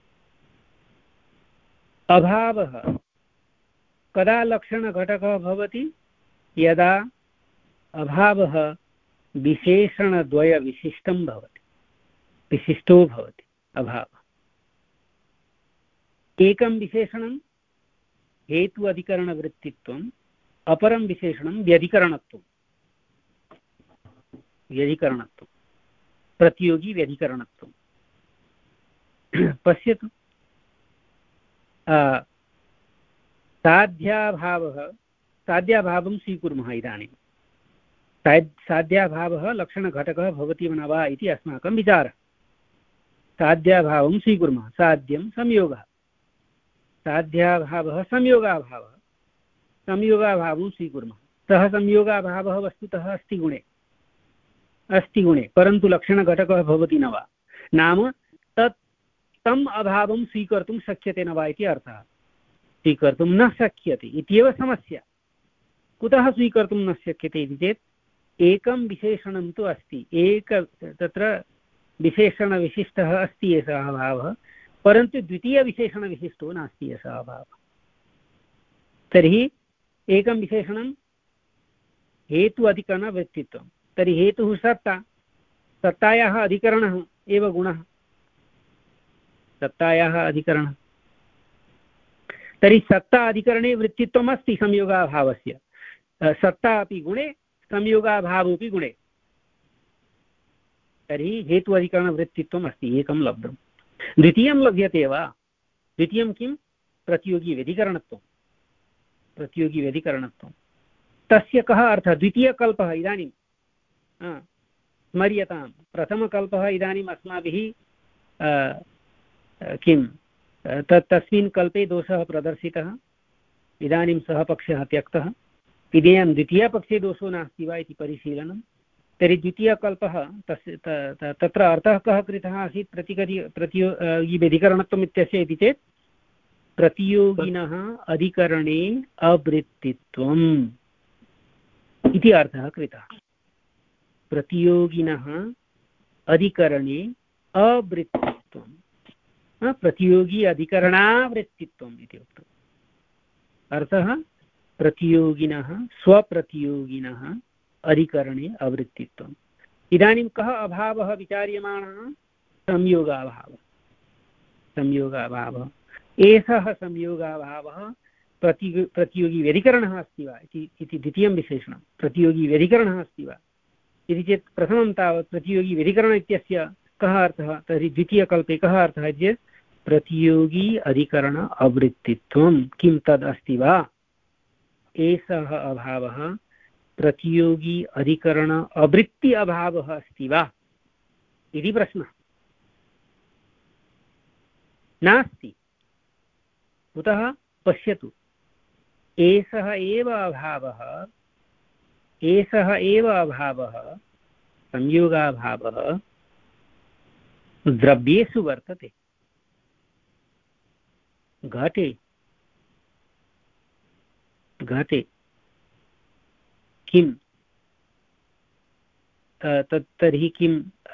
अभावः कदा लक्षणघटकः भवति? यदा अभावः विशेषणद्वयविशिष्टं भवति, विशिष्टो भवति अभावः। एकं विशेषणं हेतु अधिकरणवृत्तित्वम्, अपरं विशेषणं व्यधिकरणत्वं, व्यधिकरणत्वं, प्रतियोगी व्यधिकरणत्वं। पश्यतु, साध्याभावः, साध्याभावं स्वीकुर्मः इदानीं। साध्याभावः लक्षणघटकः भवति न वा इति अस्माकं विचारः। साध्याभावं स्वीकुर्मः, साध्यं संयोगः, साध्याभावः संयोगाभावः, संयोगाभावं स्वीकुर्मः। सः संयोगाभावः वस्तुतः अस्ति गुणे, अस्ति गुणे, परन्तु लक्षणघटकः भवति न वा, नाम तत् तम् अभावं स्वीकर्तुं शक्यते न वा इति अर्थः। स्वीकर्तुं न शक्यते इत्येव समस्या। कुतः स्वीकर्तुं न शक्यते इति चेत् एकं विशेषणं तु अस्ति, एक तत्र विशेषणविशिष्टः अस्ति एषः अभावः, परन्तु द्वितीयविशेषणविशिष्टो नास्ति एषः अभावः। तर्हि एकं विशेषणं हेतु अधिकरणवृत्तित्वं, तर्हि हेतुः सत्ता, सत्तायाः अधिकरणः एव गुणः, सत्तायाः अधिकरणः। तर्हि सत्ता अधिकरणे वृत्तित्वम् अस्ति संयोगाभावस्य, सत्ता अपि गुणे, संयोगाभावोऽपि गुणे। तर्हि हेतु अधिकरणवृत्तित्वम् अस्ति, एकं लब्धं। द्वितीयं लभ्यते वा? द्वितीयं किं? प्रतियोगी व्यधिकरणत्वं, प्रतियोगी व्यधिकरणत्वं। तस्य कः अर्थः? द्वितीयकल्पः इदानीं स्मर्यतां, प्रथमकल्पः इदानीम् अस्माभिः किं तत् तस्मिन् कल्पे दोषः प्रदर्शितः, इदानीं सः पक्षः त्यक्तः, इदानीं द्वितीयपक्षे दोषो नास्ति वा इति परिशीलनं। तर्हि द्वितीयकल्पः तस्य तत्र अर्थः कः कृतः आसीत् प्रतिकरि प्रतियोगी व्यधिकरणत्वम् इत्यस्य इति चेत् प्रतियोगिनः अधिकरणे अवृत्तित्वम् इति अर्थः कृतः। प्रतियोगिनः अधिकरणे अवृत्तित्वं, प्रतियोगी अधिकरणावृत्तित्वम् इति उक्तम्। अर्थः प्रतियोगिनः स्वप्रतियोगिनः अधिकरणे अवृत्तित्वम्। इदानीं कः अभावः विचार्यमाणः? संयोगाभावः, संयोगाभावः। एषः संयोगाभावः प्रति प्रतियोगी व्यधिकरणः अस्ति वा इति द्वितीयं विशेषणं। प्रतियोगी व्यधिकरणः अस्ति वा इति चेत् प्रथमं तावत् प्रतियोगी व्यधिकरण इत्यस्य कः अर्थः? तर्हि द्वितीयकल्पे कः अर्थः चेत् प्रतियोगी अधिकरण अवृत्तित्वं, किं तद् अस्ति वा? एषः अभावः प्रतियोगी अधिकरण अवृत्ति अभावः अस्ति वा इति प्रश्नः। नास्ति। कुतः? पश्यतु, एषः एव अभावः, एषः एव अभावः, संयोगाभावः द्रव्येषु वर्तते, घटे, घटे किं तत् तर्हि किं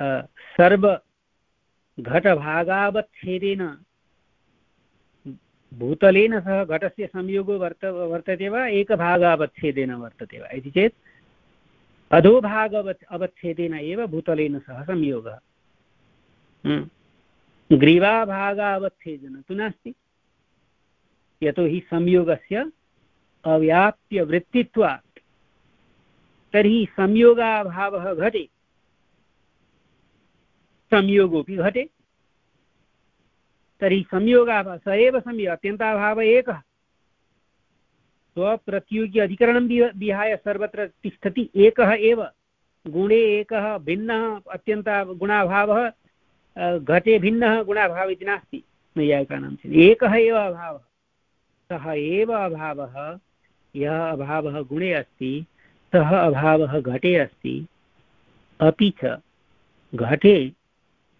सर्वघटभागावच्छेदेन भूतलेन सह घटस्य संयोगो वर्त वर्तते वा एकभागावच्छेदेन वर्तते वा इति चेत् अधोभाग अवच्छेदेन एव भूतलेन सह संयोगः। ग्रीवाभागावच्छेदेन तु नास्ति, यतोहि संयोगस्य अव्याप्यवृत्तित्वात्। तर्हि संयोगाभावः घटे, संयोगोऽपि घटे। तर्हि संयोगाभावः स एव संयोग, अत्यन्ताभावः एकः, स्वप्रतियोगी अधिकरणं विहाय सर्वत्र तिष्ठति एकः एव, गुणे एकः भिन्नः अत्यन्ता गुणाभावः, घटे भिन्नः गुणाभावः इति नास्ति नैयायिकानां चिन्तने। एकः एव अभावः, सः एव अभावः, यः अभावः गुणे अस्ति सः अभावः घटे अस्ति, अपि च घटे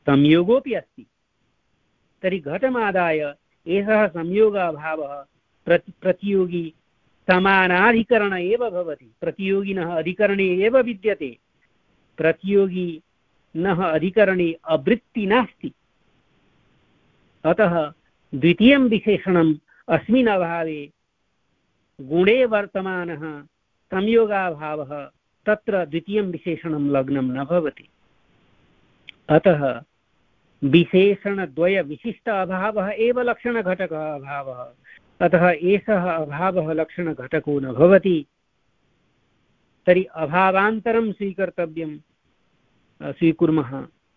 संयोगोऽपि अस्ति। तर्हि घटमादाय एषः संयोगाभावः प्रति प्रतियोगी समानाधिकरण एव भवति। प्रतियोगिनः अधिकरणे एव विद्यते, प्रतियोगिनः अधिकरणे अवृत्ति नास्ति। अतः द्वितीयं विशेषणम् अस्मिन् अभावे गुणे वर्तमानः संयोगाभावः तत्र द्वितीयं विशेषणं लग्नं न भवति। अतः विशेषणद्वय विशिष्ट अभावः एव लक्षणघटकः अभावः। अतः एषः अभावः लक्षणघटको न भवति। तर्हि अभावान्तरं स्वीकर्तव्यं, स्वीकुर्मः,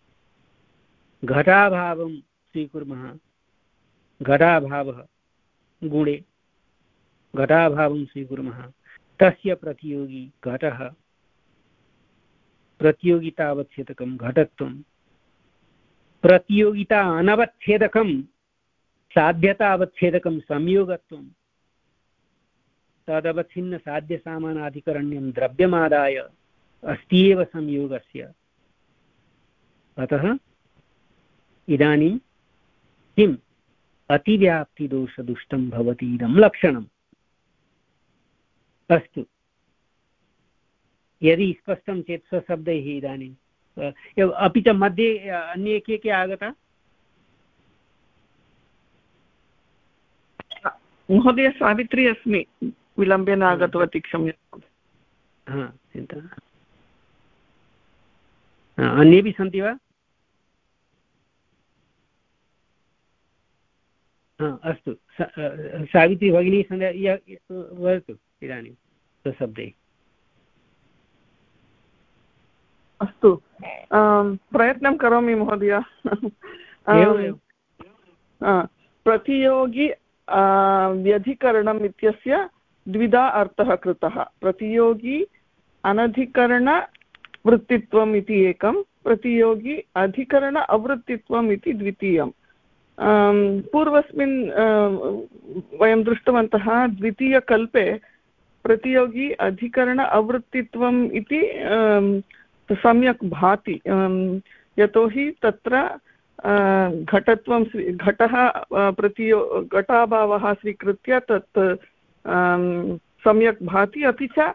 घटाभावं स्वीकुर्मः। घटाभावः गुणे घटाभावं स्वीकुर्मः, तस्य प्रतियोगी घटः, प्रतियोगितावच्छेदकं घटत्वं, प्रतियोगिता अनवच्छेदकं साध्यतावच्छेदकं संयोगत्वं, तदवच्छिन्न साध्यसामानाधिकरण्यं द्रव्यमादाय अस्ति एव संयोगस्य। अतः इदानीं किम् अतिव्याप्तिदोषदुष्टं भवति इदं लक्षणम्। अस्तु, यदि स्पष्टं चेत् स्वशब्दैः इदानीं। अपि च मध्ये अन्ये के के आगता? महोदय सावित्री अस्मि, विलम्बेन आगतवती, क्षम्यताम्। हा, चिन्ता। अन्येपि सन्ति वा? हा, अस्तु, सावित्री भगिनी वदतु इदानीं स्वशब्दैः। अस्तु, प्रयत्नं करोमि महोदय। प्रतियोगी व्यधिकरणम् इत्यस्य द्विधा अर्थः कृतः। प्रतियोगी अनधिकरणवृत्तित्वम् इति एकं, प्रतियोगी अधिकरण अवृत्तित्वम् इति द्वितीयं। पूर्वस्मिन् वयं दृष्टवन्तः द्वितीयकल्पे प्रतियोगी अधिकरण अवृत्तित्वम् इति सम्यक् भाति, यतोहि तत्र घटत्वं घटः प्रतियो घटाभावः स्वीकृत्य तत् सम्यक् भाति। अपि च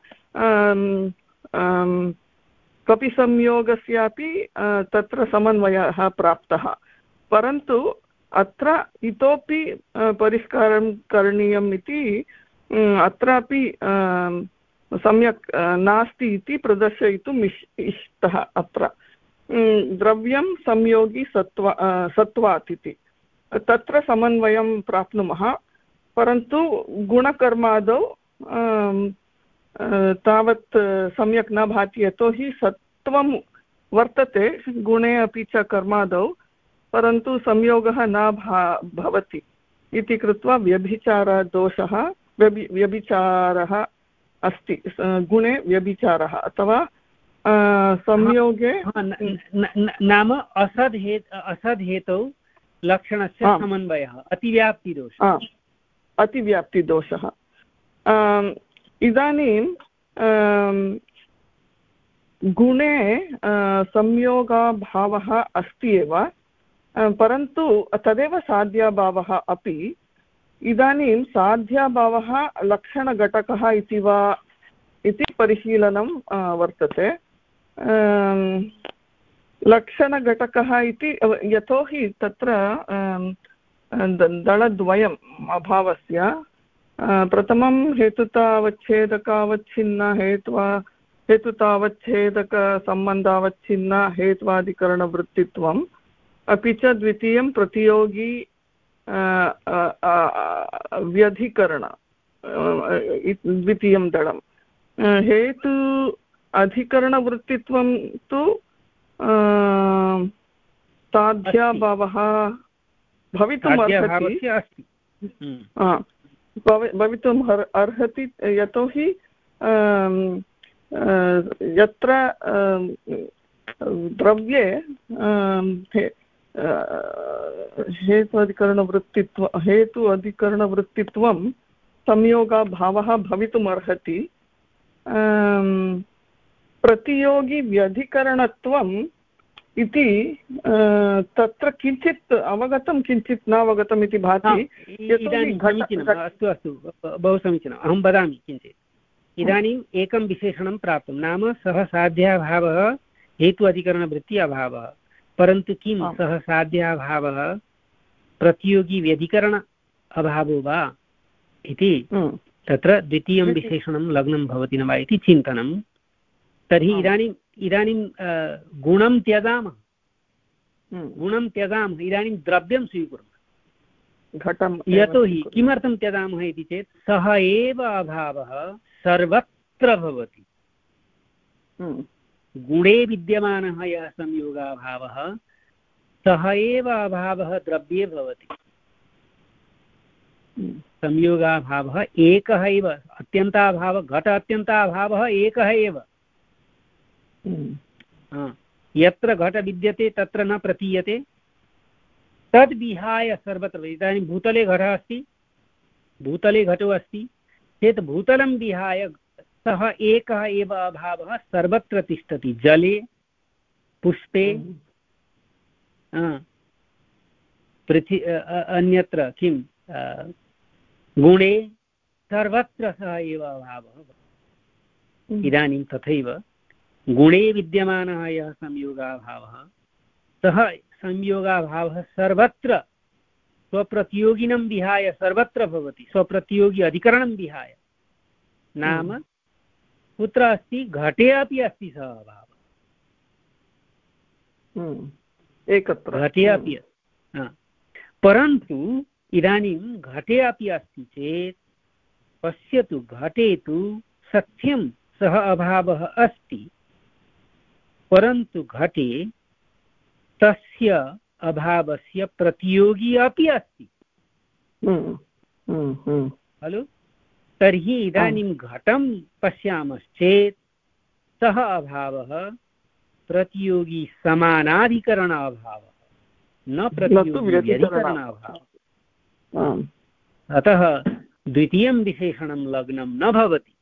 कपिसंयोगस्यापि तत्र समन्वयः प्राप्तः। परन्तु अत्र इतोपि परिष्कारं करणीयम् इति अत्रापि सम्यक् नास्ति इति प्रदर्शयितुम् इष् इष्टः। अत्र द्रव्यं संयोगी सत्वा सत्वात् इति तत्र समन्वयं प्राप्नुमः, परन्तु गुणकर्मादौ तावत् सम्यक् न भाति, यतोहि सत्वं वर्तते गुणे अपि च कर्मादौ, परन्तु संयोगः न भा भवति इति कृत्वा व्यभिचारदोषः व्यभि व्यभिचारः अस्ति। गुणे व्यभिचारः अथवा संयोगे नाम असद् हेत् असद् हेतौ लक्षणस्य समन्वयः, अतिव्याप्तिदोषः। अतिव्याप्तिदोषः। इदानीं गुणे संयोगाभावः अस्ति एव, परन्तु तदेव साध्याभावः अपि। इदानीं साध्याभावः लक्षणघटकः इति वा इति परिशीलनं वर्तते। लक्षणघटकः इति यतोहि तत्र दलद्वयम् अभावस्य, प्रथमं हेतुतावच्छेदकावच्छिन्न हेत्वा हेतुतावच्छेदकसम्बन्धावच्छिन्न हेत्वाधिकरणवृत्तित्वम्, अपि च द्वितीयं प्रतियोगी व्यधिकरण द्वितीयं दलं। हेतु अधिकरणवृत्तित्वं तु साध्याभावः भवितुम् अर्हति भवितुम् अर्हति, यतोहि यत्र द्रव्ये हेतु अधिकरणवृत्तित्व हेतु अधिकरणवृत्तित्वं संयोगाभावः भवितुम् अर्हति। प्रतियोगी व्यधिकरणत्वं इति तत्र किञ्चित् अवगतं किञ्चित् न अवगतम् इति भाति। इदानीं समीचीनम्, अस्तु अस्तु, बहु समीचीनम्, अहं वदामि किञ्चित्। इदानीम् एकं विशेषणं प्राप्तं, नाम सः साध्याभावः हेतु अधिकरणवृत्ति अभावः, परन्तु किं सः साध्याभावः प्रतियोगी व्यधिकरण अभावो वा इति तत्र द्वितीयं विशेषणं लग्नं भवति न वा इति चिन्तनं। तर्हि इदानीम् इदानीं गुणं त्यजामः, गुणं त्यजामः, इदानीं द्रव्यं स्वीकुर्मः घटं। यतोहि किमर्थं त्यजामः इति चेत् सः एव अभावः सर्वत्र भवति। गुणे विद्यमानः यः संयोगाभावः सः एव अभावः द्रव्ये भवति। संयोगाभावः एकः एव, अत्यन्ताभावः, घट अत्यन्ताभावः एकः एव। यत्र घट विद्यते तत्र न प्रतीयते, तद् विहाय सर्वत्र। इदानीं भूतले घटः अस्ति, भूतले घटो अस्ति चेत् भूतलं विहाय सः एकः एव अभावः सर्वत्र तिष्ठति, जले, पुष्पे, पृथि अन्यत्र किं गुणे, सर्वत्र सः एव अभावः। इदानीं तथैव गुणे विद्यमानः यः संयोगाभावः सः संयोगाभावः सर्वत्र स्वप्रतियोगिनं विहाय सर्वत्र भवति, स्वप्रतियोगी अधिकरणं विहाय। नाम कुत्र अस्ति? घटे अपि अस्ति सः अभावः, एकत्र घटे अपि अस्ति। परन्तु इदानीं घटे अपि अस्ति चेत् पश्यतु, घटे तु सत्यं सः अभावः अस्ति, परन्तु घटे तस्य अभावस्य प्रतियोगी अपि अस्ति खलु। तर्हि इदानीं घटं पश्यामश्चेत् सः अभावः प्रतियोगी समानाधिकरण अभावः, न प्रतियोगी व्यधिकरण अभावः। अतः द्वितीयं विशेषणं लग्नं न भवति।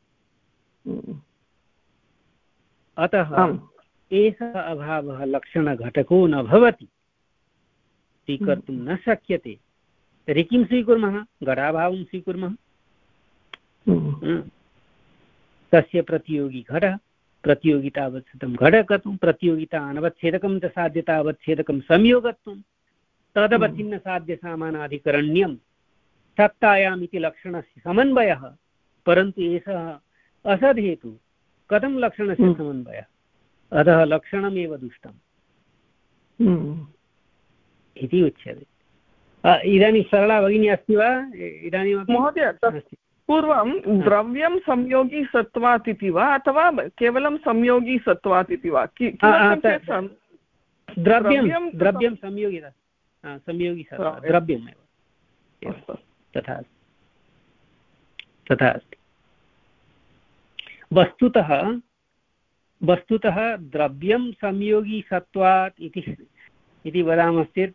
अतः एषः अभावः लक्षणघटको न भवति, स्वीकर्तुं न शक्यते। तर्हि किं स्वीकुर्मः? घटाभावं स्वीकुर्मः। तस्य प्रतियोगी घटः, प्रतियोगितावच्छेदकं घटकत्वं, प्रतियोगिता अनवच्छेदकं च साध्यतावच्छेदकं संयोगत्वं, तदवच्छिन्नसाध्यसामानाधिकरण्यं सत्तायाम् इति लक्षणस्य समन्वयः। परन्तु एषः असद्हेतुः, कथं लक्षणस्य समन्वयः? अतः लक्षणमेव दुष्टम् इति उच्यते। इदानीं सरला भगिनी अस्ति वा? इदानीं महोदय पूर्वं द्रव्यं संयोगी सत्त्वात् इति वा अथवा केवलं संयोगी सत्त्वात् इति वा? द्रव्यं द्रव्यं संयोगी संयोगी द्रव्यमेव, तथा तथा अस्ति। वस्तुतः वस्तुतः द्रव्यं संयोगी सत्त्वात् इति इति वदामश्चेत्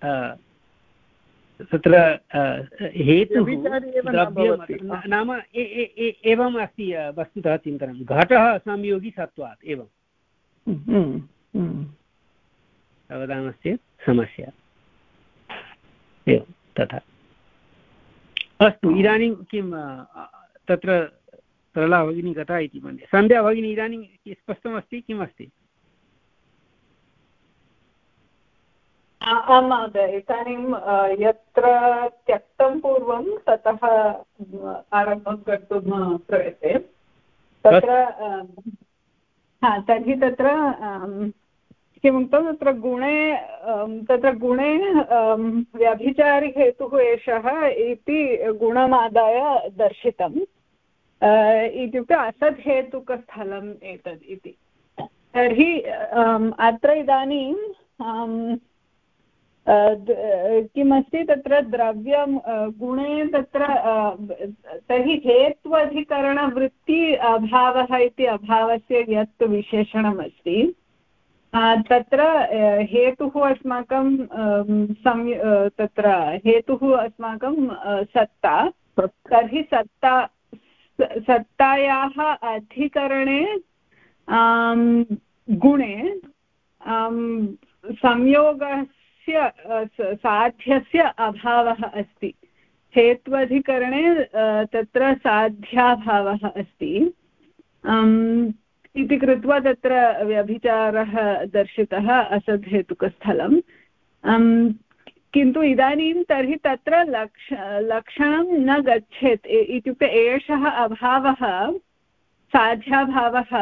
तत्र हेतुः द्रव्यं नाम एवम् अस्ति वस्तुतः चिन्तनं, घटः संयोगी सत्त्वात् एवं वदामश्चेत् समस्या एवं तथा। अस्तु, इदानीं किं तत्र सरला भगिनी कथा इति मन्ये। सन्ध्या भगिनी इदानीं स्पष्टमस्ति किम् अस्ति? आं महोदय, इदानीं यत्र त्यक्तं पूर्वं ततः आरम्भं कर्तुं प्रयते तत्र हा तर्हि तत्र किमुक्तं तत्र गुणे तत्र गुणे व्यभिचारिहेतुः एषः इति गुणमादाय दर्शितम् इत्युक्ते असद्हेतुकस्थलम् एतद् इति। तर्हि अत्र इदानीं किमस्ति तत्र द्रव्यं गुणे तत्र तर्हि हेत्वधिकरणवृत्ति अभावः इति अभावस्य यत् विशेषणमस्ति तत्र हेतुः अस्माकं संय तत्र हेतुः अस्माकं सत्ता। तर्हि सत्ता सत्तायाः अधिकरणे गुणे संयोगस्य साध्यस्य अभावः अस्ति। हेत्वधिकरणे तत्र साध्याभावः अस्ति इति कृत्वा तत्र व्यभिचारः दर्शितः असद्धेतुकस्थलं। किन्तु इदानीं तर्हि तत्र लक्ष लक्षणं न गच्छेत्, इत्युक्ते एषः अभावः साध्याभावः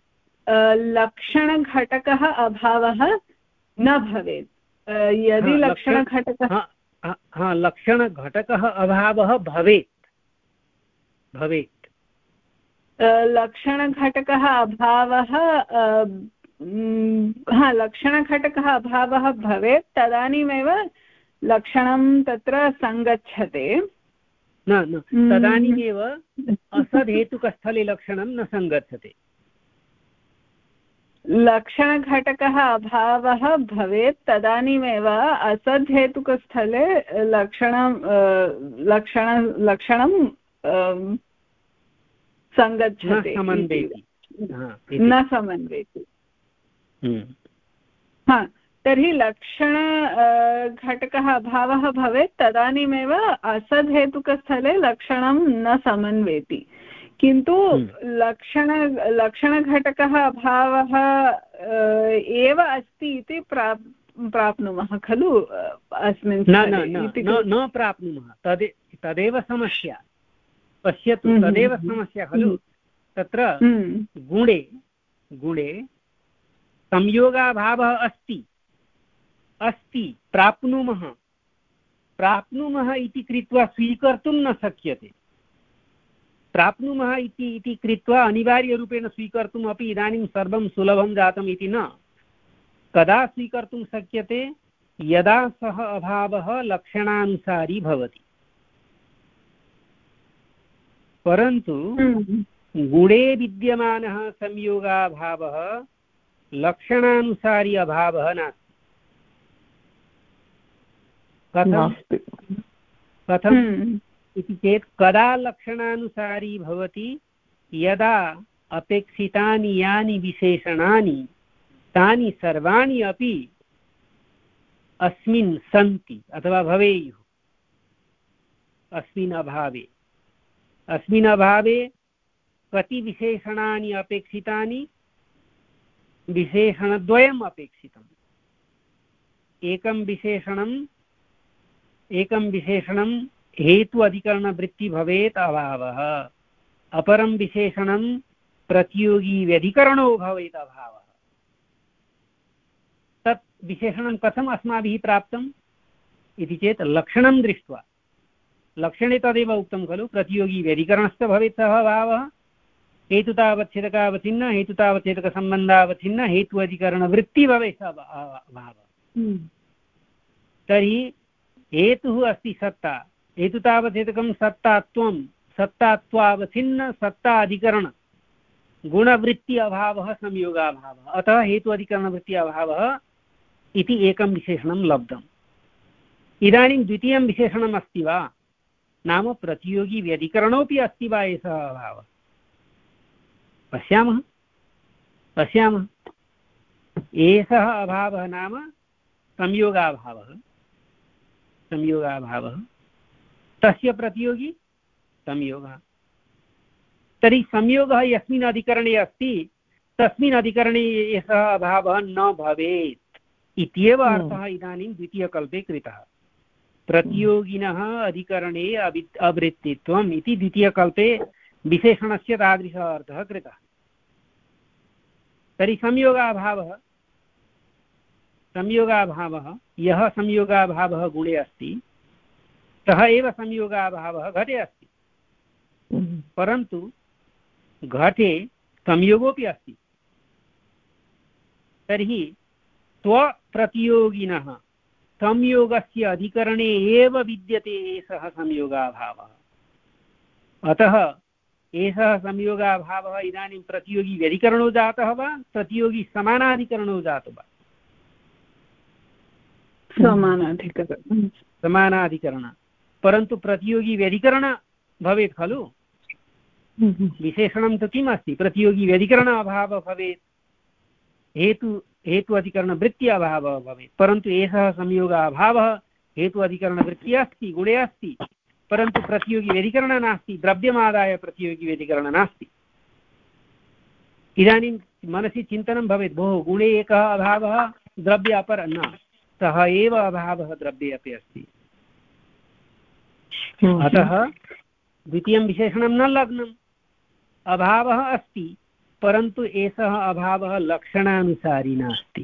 लक्षणघटकः अभावः न भवेत्। यदि लक्षणघटकः लक्षणघटकः अभावः भवेत् भवेत् लक्षणघटकः अभावः हा लक्षणघटकः अभावः भवेत् तदानीमेव लक्षणं तत्र सङ्गच्छते। न न तदानीमेव असद्धेतुकस्थले लक्षणं न सङ्गच्छते। लक्षणघटकः अभावः भवेत् तदानीमेव असद्धेतुकस्थले लक्षणं लक्षण लक्षणं सङ्गच्छते, न समन्वयति। हा तर्हि लक्षण घटकः अभावः भवेत् तदानीमेव असद्धेतुकस्थले लक्षणं न समन्वयति। किन्तु लक्षण लक्षणघटकः अभावः एव अस्ति इति प्राप् प्राप्नुमः खलु अस्मिन् न प्राप्नुमः। तदे तदेव समस्या। पश्यतु, तदेव समस्या खलु। तत्र गुणे गुणे संयोगाभावः अस्ति अस्ति प्राप्नुमः प्राप्नुमः इति कृत्वा स्वीकर्तुं न शक्यते। प्राप्नुमः इति इति कृत्वा अनिवार्यरूपेण स्वीकर्तुम् अपि इदानीं सर्वं सुलभं जातम् इति न। कदा स्वीकर्तुं शक्यते? यदा सः अभावः लक्षणानुसारी भवति। परन्तु गुणे विद्यमानः संयोगाभावः लक्षणानुसारी अभावः नास्ति। कथं कथम् इति चेत् कदा लक्षणानुसारी भवति? यदा अपेक्षितानि यानि विशेषणानि तानि सर्वाणि अपि अस्मिन् सन्ति अथवा भवेयुः। अस्मिन् अभावे अस्मिन् अभावे कति विशेषणानि अपेक्षितानि? विशेषणद्वयम् अपेक्षितम्। एकं विशेषणम् एकं विशेषणं हेतु अधिकरणवृत्ति भवेत् अभावः, अपरं विशेषणं प्रतियोगी व्यधिकरणो भवेत् अभावः। तत् विशेषणं कथम् अस्माभिः प्राप्तम् इति चेत् लक्षणं दृष्ट्वा। लक्षणे तदेव उक्तं खलु, प्रतियोगी व्यधिकरणस्य भवेत् सः अभावः, हेतुतावच्छेदकावच्छिन्न हेतुतावच्छेदकसम्बन्धावच्छिन्न हेतु अधिकरणवृत्ति भवेत् सः अभावः। तर्हि हेतुः अस्ति सत्ता, हेतुतावच्छेदकं सत्तात्वं, सत्तात्वावच्छिन्न सत्ता अधिकरण गुणवृत्ति अभावः संयोगाभावः। अतः हेतु अधिकरणवृत्ति अभावः इति एकं विशेषणं लब्धम्। इदानीं द्वितीयं विशेषणम् अस्ति वा? नाम प्रतियोगी व्यधिकरणोऽपि अस्ति वा एषः अभावः? पश्यामः पश्यामः एषः अभावः नाम संयोगाभावः। संयोगाभावः तस्य प्रतियोगी संयोगः। तर्हि संयोगः यस्मिन् अधिकरणे अस्ति तस्मिन् अधिकरणे एषः अभावः न भवेत् इत्येव अर्थः इदानीं द्वितीयकल्पे कृतः। प्रतियोगिनः अधिकरणे अवि अवृत्तित्वम् इति द्वितीयकल्पे विशेषणस्य तादृशः अर्थः कृतः। तर्हि संयोगाभावः संयोगाभावः यः संयोगाभावः गुणे अस्ति सः एव संयोगाभावः घटे अस्ति। परन्तु घटे संयोगोऽपि अस्ति। तर्हि स्वप्रतियोगिनः संयोगस्य अधिकरणे एव विद्यते एषः संयोगाभावः। अतः एषः संयोगाभावः इदानीं प्रतियोगी व्यधिकरणो जातः वा प्रतियोगी समानाधिकरणो जातो वा? समानाधिकरण समानाधिकरण। परन्तु प्रतियोगी व्यधिकरण भवेत् खलु। विशेषणं तु किम् अस्ति? प्रतियोगी व्यधिकरण अभावः भवेत्। हेतु हेतु अधिकरणवृत्ति अभावः भवेत्, परन्तु एषः संयोगाभावः हेतु अधिकरणवृत्तिः अस्ति, गुणे अस्ति, परन्तु प्रतियोगी व्यधिकरणं नास्ति, द्रव्यमादाय प्रतियोगी व्यधिकरणं नास्ति। इदानीं मनसि चिन्तनं भवेत्, भोः गुणे एकः अभावः द्रव्ये अपर न, सः एव अभावः द्रव्ये अपि अस्ति। अतः द्वितीयं विशेषणं न लग्नम्, अभावः अस्ति परन्तु एषः अभावः लक्षणानुसारी नास्ति।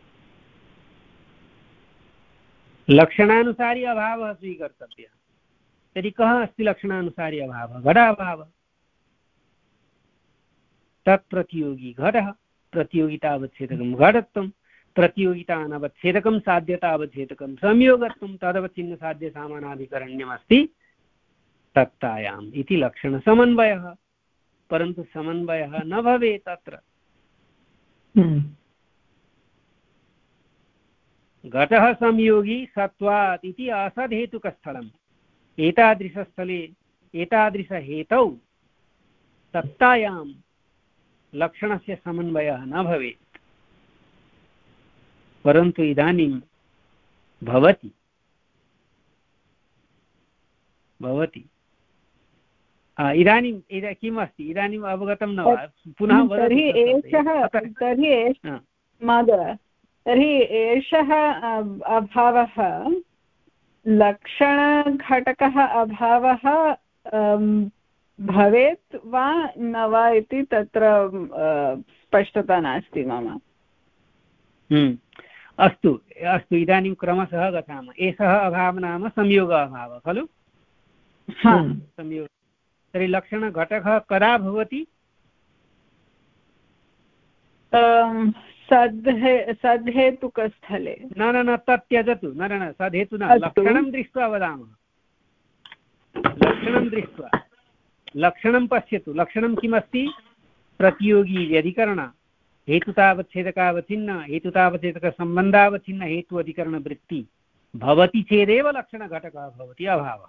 लक्षणानुसारी अभावः स्वीकर्तव्यः। तर्हि कः अस्ति लक्षणानुसारी अभावः? घटाभावः। तत्प्रतियोगी घटः, प्रतियोगितावच्छेदकं घटत्वं, प्रतियोगिता अनवच्छेदकं साध्यतावच्छेदकं संयोगत्वं, तदवच्छिन्न साध्य सामानाधिकरण्यमस्ति तत्तायाम् इति लक्षणसमन्वयः। परन्तु समन्वयः न भवेत् अत्र। घटः संयोगी सत्वात् इति असद्हेतुकस्थलम्। एतादृशस्थले एतादृशहेतौ सत्तायां लक्षणस्य समन्वयः न भवेत्, परन्तु इदानीं भवति भवति इदानीम् इदा किम् अस्ति इदानीम् अवगतं न वा? पुनः तर्हि एषः तर्हि महोदय तर्हि एषः अभावः लक्षणघटकः अभावः भवेत् वा न वा इति तत्र स्पष्टता नास्ति मम। अस्तु अस्तु इदानीं क्रमशः गच्छामः। एषः अभावः नाम संयोग अभावः खलु? संयोग। तर्हि लक्षणघटकः कदा भवति? सद्हे सद्हेतुकस्थले। न न न तत् त्यजतु, न न सद्हेतु न, लक्षणं दृष्ट्वा वदामः। लक्षणं दृष्ट्वा लक्षणं पश्यतु। लक्षणं किमस्ति? प्रतियोगी व्यधिकरण, हेतुतावच्छेदकावच्छिन्न, हेतुतावच्छेदकसम्बन्धावच्छिन्न हेतु अधिकरणवृत्ति भवति चेदेव लक्षणघटकः भवति अभावः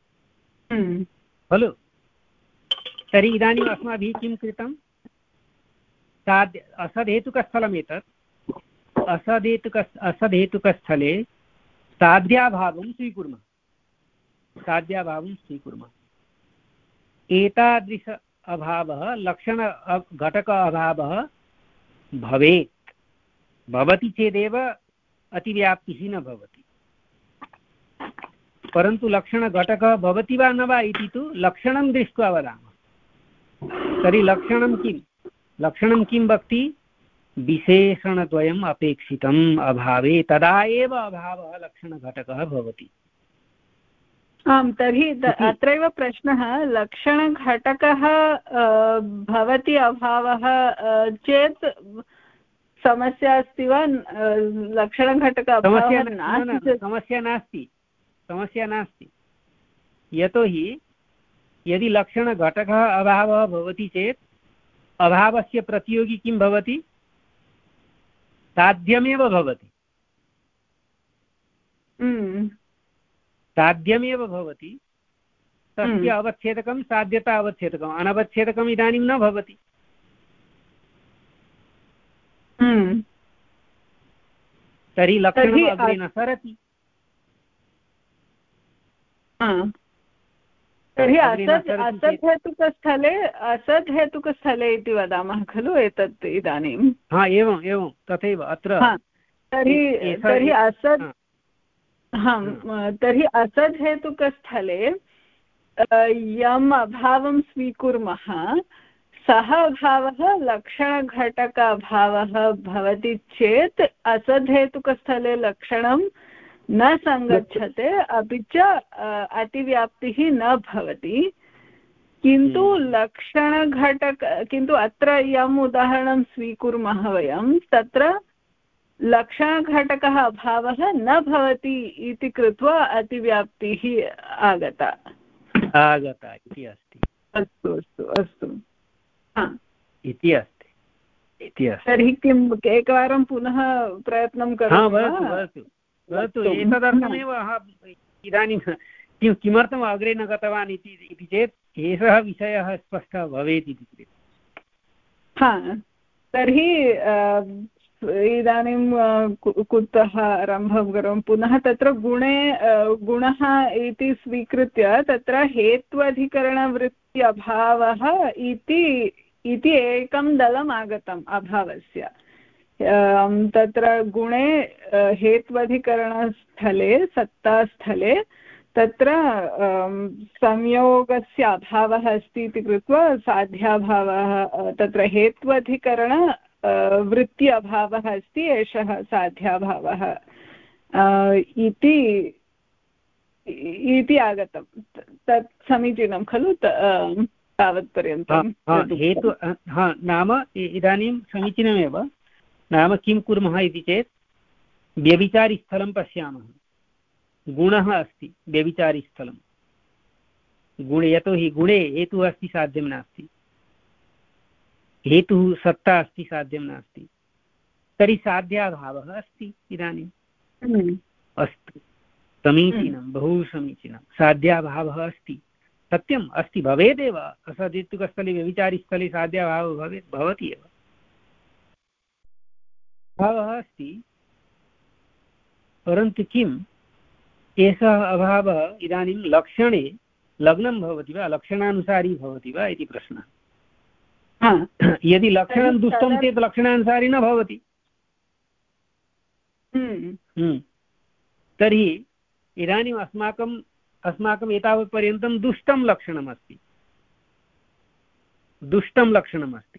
खलु? तर्हि इदानीम् अस्माभिः किं कृतं? साध्य असद्हेतुकस्थलम् एतत्। असद्हेतुक असद्हेतुकस्थले साध्याभावं स्वीकुर्मः साध्याभावं स्वीकुर्मः एतादृश अभावः लक्षण घटक अभावः भवेत्। भवति चेदेव अतिव्याप्तिः न भवति, परन्तु लक्षणघटकः भवति वा न वा इति तु लक्षणं दृष्ट्वा वदामः। तर्हि लक्षणं किं? लक्षणं किं वक्ति? विशेषणद्वयम् अपेक्षितम् अभावे, तदा एव अभावः लक्षणघटकः भवति। आम्, तर्हि अत्रैव प्रश्नः, लक्षणघटकः भवति अभावः चेत् समस्या अस्ति वा? लक्षणघटक अभावः नास्ति? समस्या नास्ति, समस्या नास्ति। यतोहि यदि लक्षणघटकः अभावः भवति चेत् अभावस्य प्रतियोगी किं भवति? साध्यमेव भवति। साध्यमेव भवति। तस्य अवच्छेदकं साध्यता अवच्छेदकम्, अनवच्छेदकम् इदानीं न भवति। तर्हि लक्षणम् अग्रे न सरति। तर्हि असद् असद्हेतुकस्थले असद्हेतुकस्थले इति वदामः खलु एतत् इदानीं? हा, एवम् एवं तथैव अत्र। तर्हि तर्हि असद् तर्हि असद्हेतुकस्थले यम् अभावं स्वीकुर्मः सः अभावः लक्षणघटक अभावः भवति चेत् असद्हेतुकस्थले लक्षणं न सङ्गच्छते, अपि च अतिव्याप्तिः न भवति। किन्तु लक्षणघटक किन्तु अत्र यम् उदाहरणं स्वीकुर्मः वयं, तत्र लक्षणघटकः अभावः न भवति इति कृत्वा अतिव्याप्तिः आगता आगता इति अस्ति। अस्तु अस्तु अस्तु इति अस्ति इति अस्ति। तर्हि किम् एकवारं पुनः प्रयत्नं करोतु। भवतु एतदर्थमेव इदानीं किं किमर्थम् अग्रे न गतवान् इति चेत् एषः विषयः स्पष्टः भवेत् इति कृत्वा। हा, तर्हि इदानीं कुतः आरम्भं करोमि पुनः तत्र गुणे गुणः इति स्वीकृत्य तत्र हेत्वधिकरणवृत्ति अभावः इति इति एकं दलम् आगतम् अभावस्य तत्र गुणे हेत्वधिकरणस्थले सत्तास्थले तत्र संयोगस्य अभावः अस्ति इति कृत्वा साध्याभावः तत्र हेत्वधिकरण वृत्ति अभावः अस्ति एषः साध्याभावः इति इति आगतं तत् समीचीनं खलु तावत्पर्यन्तं हेतु नाम इदानीं समीचीनमेव नाम किं कुर्मः इति चेत् व्यभिचारिस्थलं पश्यामः गुणः अस्ति व्यभिचारिस्थलं गुणे यतोहि गुणे हेतुः अस्ति साध्यं नास्ति हेतुः सत्ता अस्ति साध्यं नास्ति तर्हि साध्याभावः अस्ति इदानीम् अस्तु समीचीनं बहु समीचीनं साध्याभावः अस्ति सत्यम् अस्ति भवेदेव असदित्युकस्थले व्यभिचारिस्थले साध्याभावः भवेत् भवति एव भावः अस्ति परन्तु किम् एषः अभावः इदानीं लक्षणे लग्नं भवति वा लक्षणानुसारी भवति वा इति प्रश्नः यदि लक्षणं दुष्टं चेत् लक्षणानुसारी न भवति तर्हि इदानीम् अस्माकम् अस्माकम् एतावत्पर्यन्तं दुष्टं लक्षणमस्ति दुष्टं लक्षणमस्ति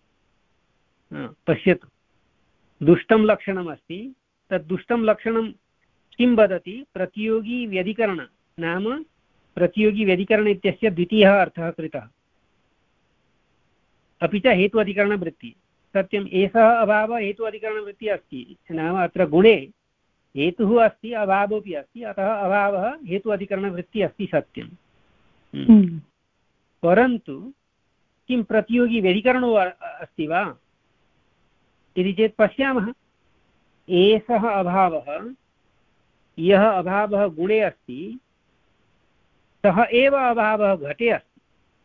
पश्यतु दुष्टं लक्षणमस्ति तद् दुष्टं लक्षणं किं वदति प्रतियोगी व्यधिकरण नाम प्रतियोगी व्यधिकरण इत्यस्य द्वितीयः अर्थः कृतः अपि च हेतु अधिकरणवृत्तिः सत्यम् एषः अभावः हेतु अधिकरणवृत्तिः अस्ति नाम अत्र गुणे हेतुः अस्ति अभावोऽपि अस्ति अतः अभावः हेतु अधिकरणवृत्तिः अस्ति सत्यं परन्तु किं प्रतियोगी व्यधिकरणो अस्ति वा इति चेत् पश्यामः एषः अभावः यः अभावः गुणे अस्ति सः एव अभावः घटे अस्ति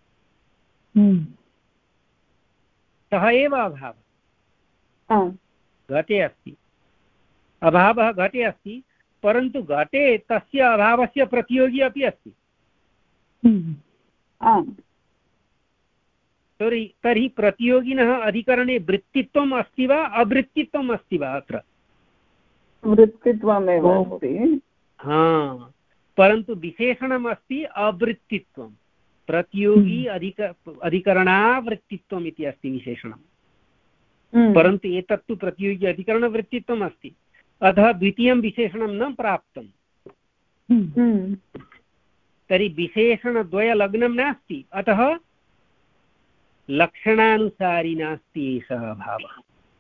सः एव अभावः घटे अस्ति अभावः घटे अस्ति परन्तु घटे तस्य अभावस्य प्रतियोगी अपि अस्ति तर्हि तर्हि प्रतियोगिनः अधिकरणे वृत्तित्वम् अस्ति वा अवृत्तित्वम् अस्ति वा अत्र वृत्तित्वमेव अस्ति हा परन्तु विशेषणम् अस्ति अवृत्तित्वं प्रतियोगी अधिक अधिकरणावृत्तित्वम् इति अस्ति विशेषणं परन्तु एतत्तु प्रतियोगी अधिकरणवृत्तित्वम् अस्ति अतः द्वितीयं विशेषणं न प्राप्तं तर्हि विशेषणद्वयलग्नं नास्ति अतः लक्षणानुसारी नास्ति एषः अभावः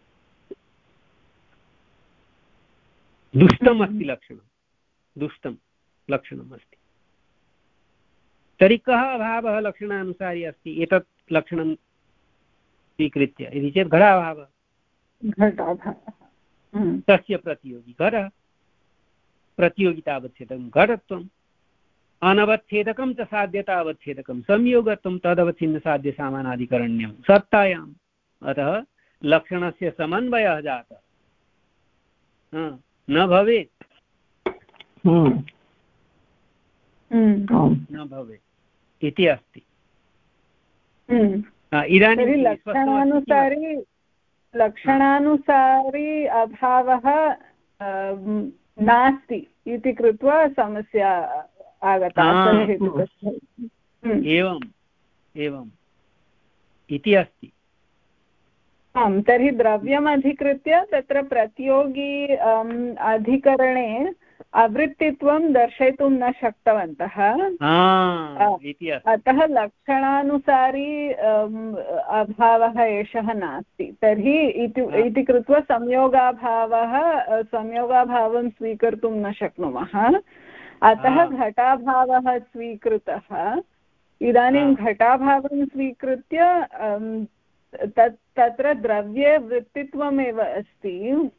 दुष्टम् अस्ति लक्षणं दुष्टं लक्षणम् अस्ति तर्हि कः अभावः लक्षणानुसारी अस्ति एतत् लक्षणं स्वीकृत्य इति चेत् घटाभावः घटाभावः तस्य प्रतियोगी घटः प्रतियोगितावच्छेदकं घटत्वम् अनवच्छेदकं च साध्यतावच्छेदकं संयोगत्वं तदवच्छिन्नसाध्यसामानाधिकरण्यं सत्तायाम् अतः लक्षणस्य समन्वयः जातः न भवेत् न भवेत् इति अस्ति इदानीं लक्षणानुसारी लक्षणानुसारी अभावः नास्ति इति कृत्वा समस्या आगता एवम् एवम् इति अस्ति आम् तर्हि द्रव्यम् अधिकृत्य तत्र प्रतियोगी अधिकरणे अवृत्तित्वं दर्शयितुं न शक्तवन्तः अतः लक्षणानुसारी अभावः एषः नास्ति तर्हि इति कृत्वा संयोगाभावः संयोगाभावं स्वीकर्तुं न शक्नुमः अतः घटाभावः स्वीकृतः इदानीं घटाभावं स्वीकृत्य तत् तत्र द्रव्ये वृत्तित्वमेव अस्ति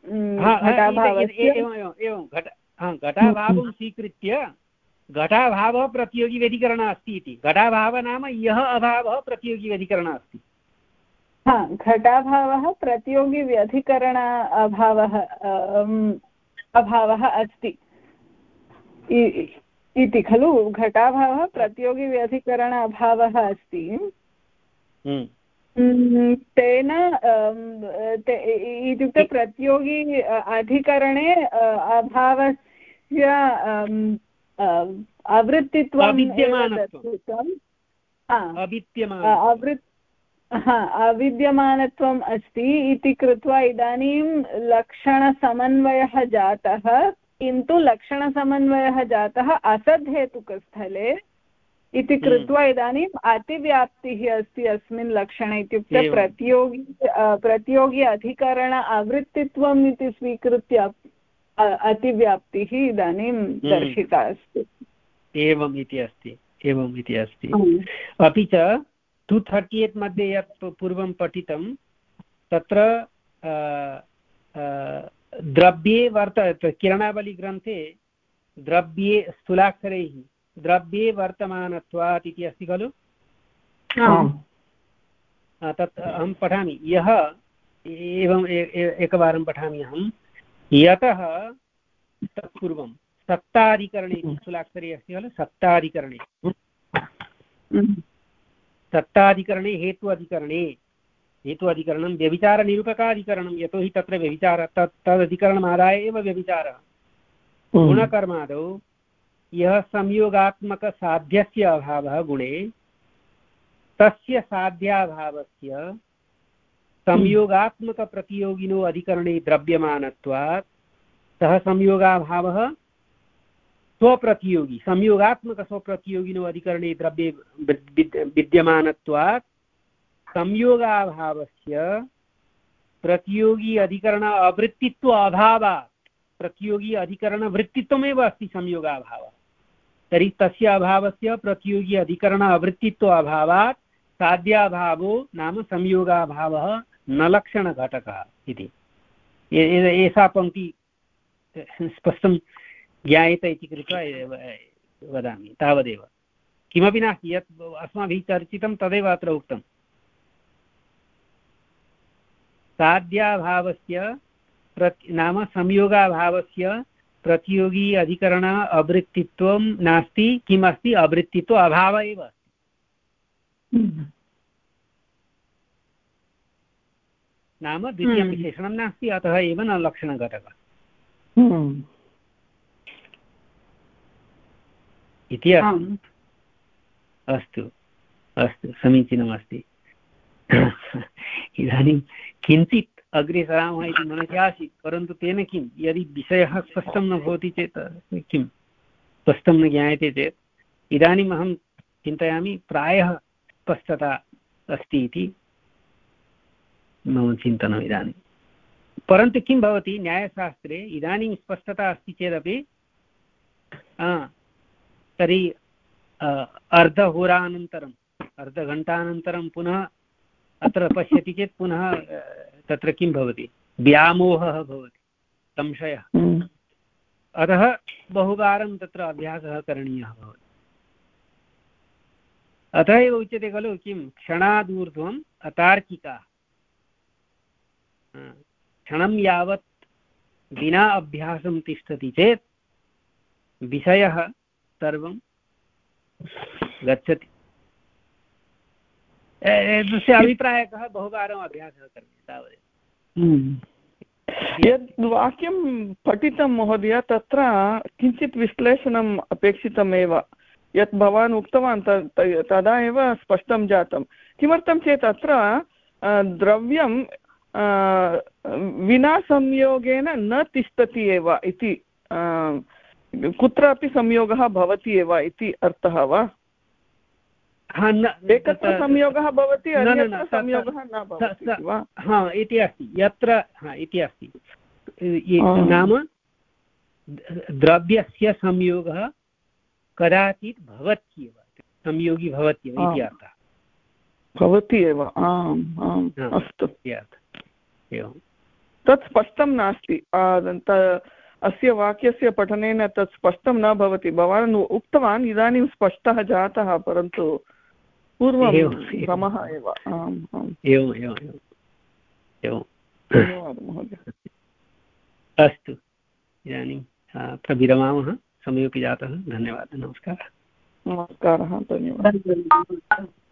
घटाभावं स्वीकृत्य घटाभावः प्रतियोगी व्यधिकरणः अस्ति इति घटाभावः नाम यः अभावः प्रतियोगी व्यधिकरणः अस्ति हा घटाभावः प्रतियोगिव्यधिकरण अभावः अभावः अस्ति इति खलु। घटाभावः प्रतियोगिव्यधिकरण अभावः अस्ति। तेन इत्युक्ते प्रतियोगी अधिकरणे अभावस्य आवृत्तित्वं आवृत् हा अविद्यमानत्वम् अस्ति इति कृत्वा इदानीं लक्षणसमन्वयः जातः, किन्तु लक्षणसमन्वयः जातः असद्धेतुकस्थले इति कृत्वा इदानीम् अतिव्याप्तिः अस्ति अस्मिन् लक्षणे। इत्युक्ते प्रतियोगी प्रतियोगी अधिकरण आवृत्तित्वम् इति स्वीकृत्य अतिव्याप्तिः इदानीं दर्शिता अस्ति। एवम् इति अस्ति एवम् इति अस्ति। अपि च टु थर्टि एट् मध्ये यत् पूर्वं पठितं तत्र द्रव्ये वर्त किरणावलीग्रन्थे द्रव्ये स्थूलाक्षरैः द्रव्ये वर्तमानत्वात् इति अस्ति खलु। तत् अहं पठामि। यः एवम् एकवारं पठामि अहं। यतः तत्पूर्वं सत्ताधिकरणे स्थूलाक्षरे अस्ति खलु। सत्ताधिकरणे सत्ताधिकरणे हेतु अधिकरणे हेतु अधिकरणं व्यभिचारनिरूपकाधिकरणं, यतोहि तत्र व्यभिचार तत् तदधिकरणमादाय एव व्यभिचारः। गुणकर्मादौ यः संयोगात्मकसाध्यस्य अभावः गुणे तस्य साध्याभावस्य संयोगात्मकप्रतियोगिनो अधिकरणे द्रव्यमानत्वात् सः संयोगाभावः स्वप्रतियोगी संयोगात्मकस्वप्रतियोगिनो अधिकरणे द्रव्ये विद्यमानत्वात् संयोगाभावस्य प्रतियोगी अधिकरण अवृत्तित्व अभावात् प्रतियोगी अधिकरणवृत्तित्वमेव अस्ति संयोगाभावः। तर्हि तस्य अभावस्य प्रतियोगी अधिकरण अवृत्तित्व अभावात् साध्याभावो नाम संयोगाभावः न लक्षणघटकः इति। एषा पङ्क्ति स्पष्टं ज्ञायते इति कृत्वा वदामि। तावदेव, किमपि नास्ति। यत् अस्माभिः चर्चितं तदेव अत्र उक्तम्। साध्याभावस्य प्रति नाम संयोगाभावस्य प्रतियोगी अधिकरण अवृत्तित्वं नास्ति। किम् अस्ति? अवृत्तित्व अभावः एव अस्ति। नाम द्वितीयं विशेषणं नास्ति, अतः एव न लक्षणघटकः इति अस्ति। अस्तु अस्तु, समीचीनमस्ति। इदानीं किञ्चित् अग्रे सरामः इति मनसि आसीत्, परन्तु तेन किं, यदि विषयः स्पष्टं न भवति चेत् किं स्पष्टं न ज्ञायते चेत् इदानीम् अहं चिन्तयामि प्रायः स्पष्टता अस्ति इति मम चिन्तनम् इदानीं। परन्तु किं भवति, न्यायशास्त्रे इदानीं स्पष्टता अस्ति चेदपि तर्हि अर्धहोरानन्तरम् अर्धघण्टानन्तरं पुनः अत्र पश्यति चेत् पुनः तत्र किं भवति, व्यामोहः भवति, संशयः। अतः बहुवारं तत्र अभ्यासः करणीयः भवति। अतः एव उच्यते खलु किं, क्षणादूर्ध्वम् अतार्किकाः। क्षणं यावत् विना अभ्यासं तिष्ठति चेत् विषयः सर्वं गच्छति। एतस्य अभिप्रायः कः, बहुवारम् अभ्यासः करणीयः, तावदेव। यद् वाक्यं पठितं महोदय, तत्र किञ्चित् विश्लेषणम् अपेक्षितमेव। यत् भवान् उक्तवान् तदा एव स्पष्टं जातं। किमर्थं चेत् अत्र द्रव्यं विना संयोगेन न तिष्ठति एव इति, कुत्रापि संयोगः भवति एव इति अर्थः वा? एकत्र संयोगः भवति, अन्यत्र संयोगः न भवति वा? हा इति अस्ति यत्र, हा इति अस्ति। नाम द्रव्यस्य संयोगः कदाचित् भवत्येव, संयोगी भवत्येव इति अर्थः। भवति एव, आम् आम्, अस्तु। एवं तत् स्पष्टं नास्ति। अस्य वाक्यस्य पठनेन तत् स्पष्टं न भवति। भवान् उक्तवान् इदानीं स्पष्टः जातः, परन्तु पूर्वं भ्रमः एव आम् आम् एवम् एवम् एवम् एवं धन्यवादः महोदय। अस्तु इदानीं अत्र विरमामः, समयोपि जातः। धन्यवादः, नमस्कारः। नमस्कारः, धन्यवादः।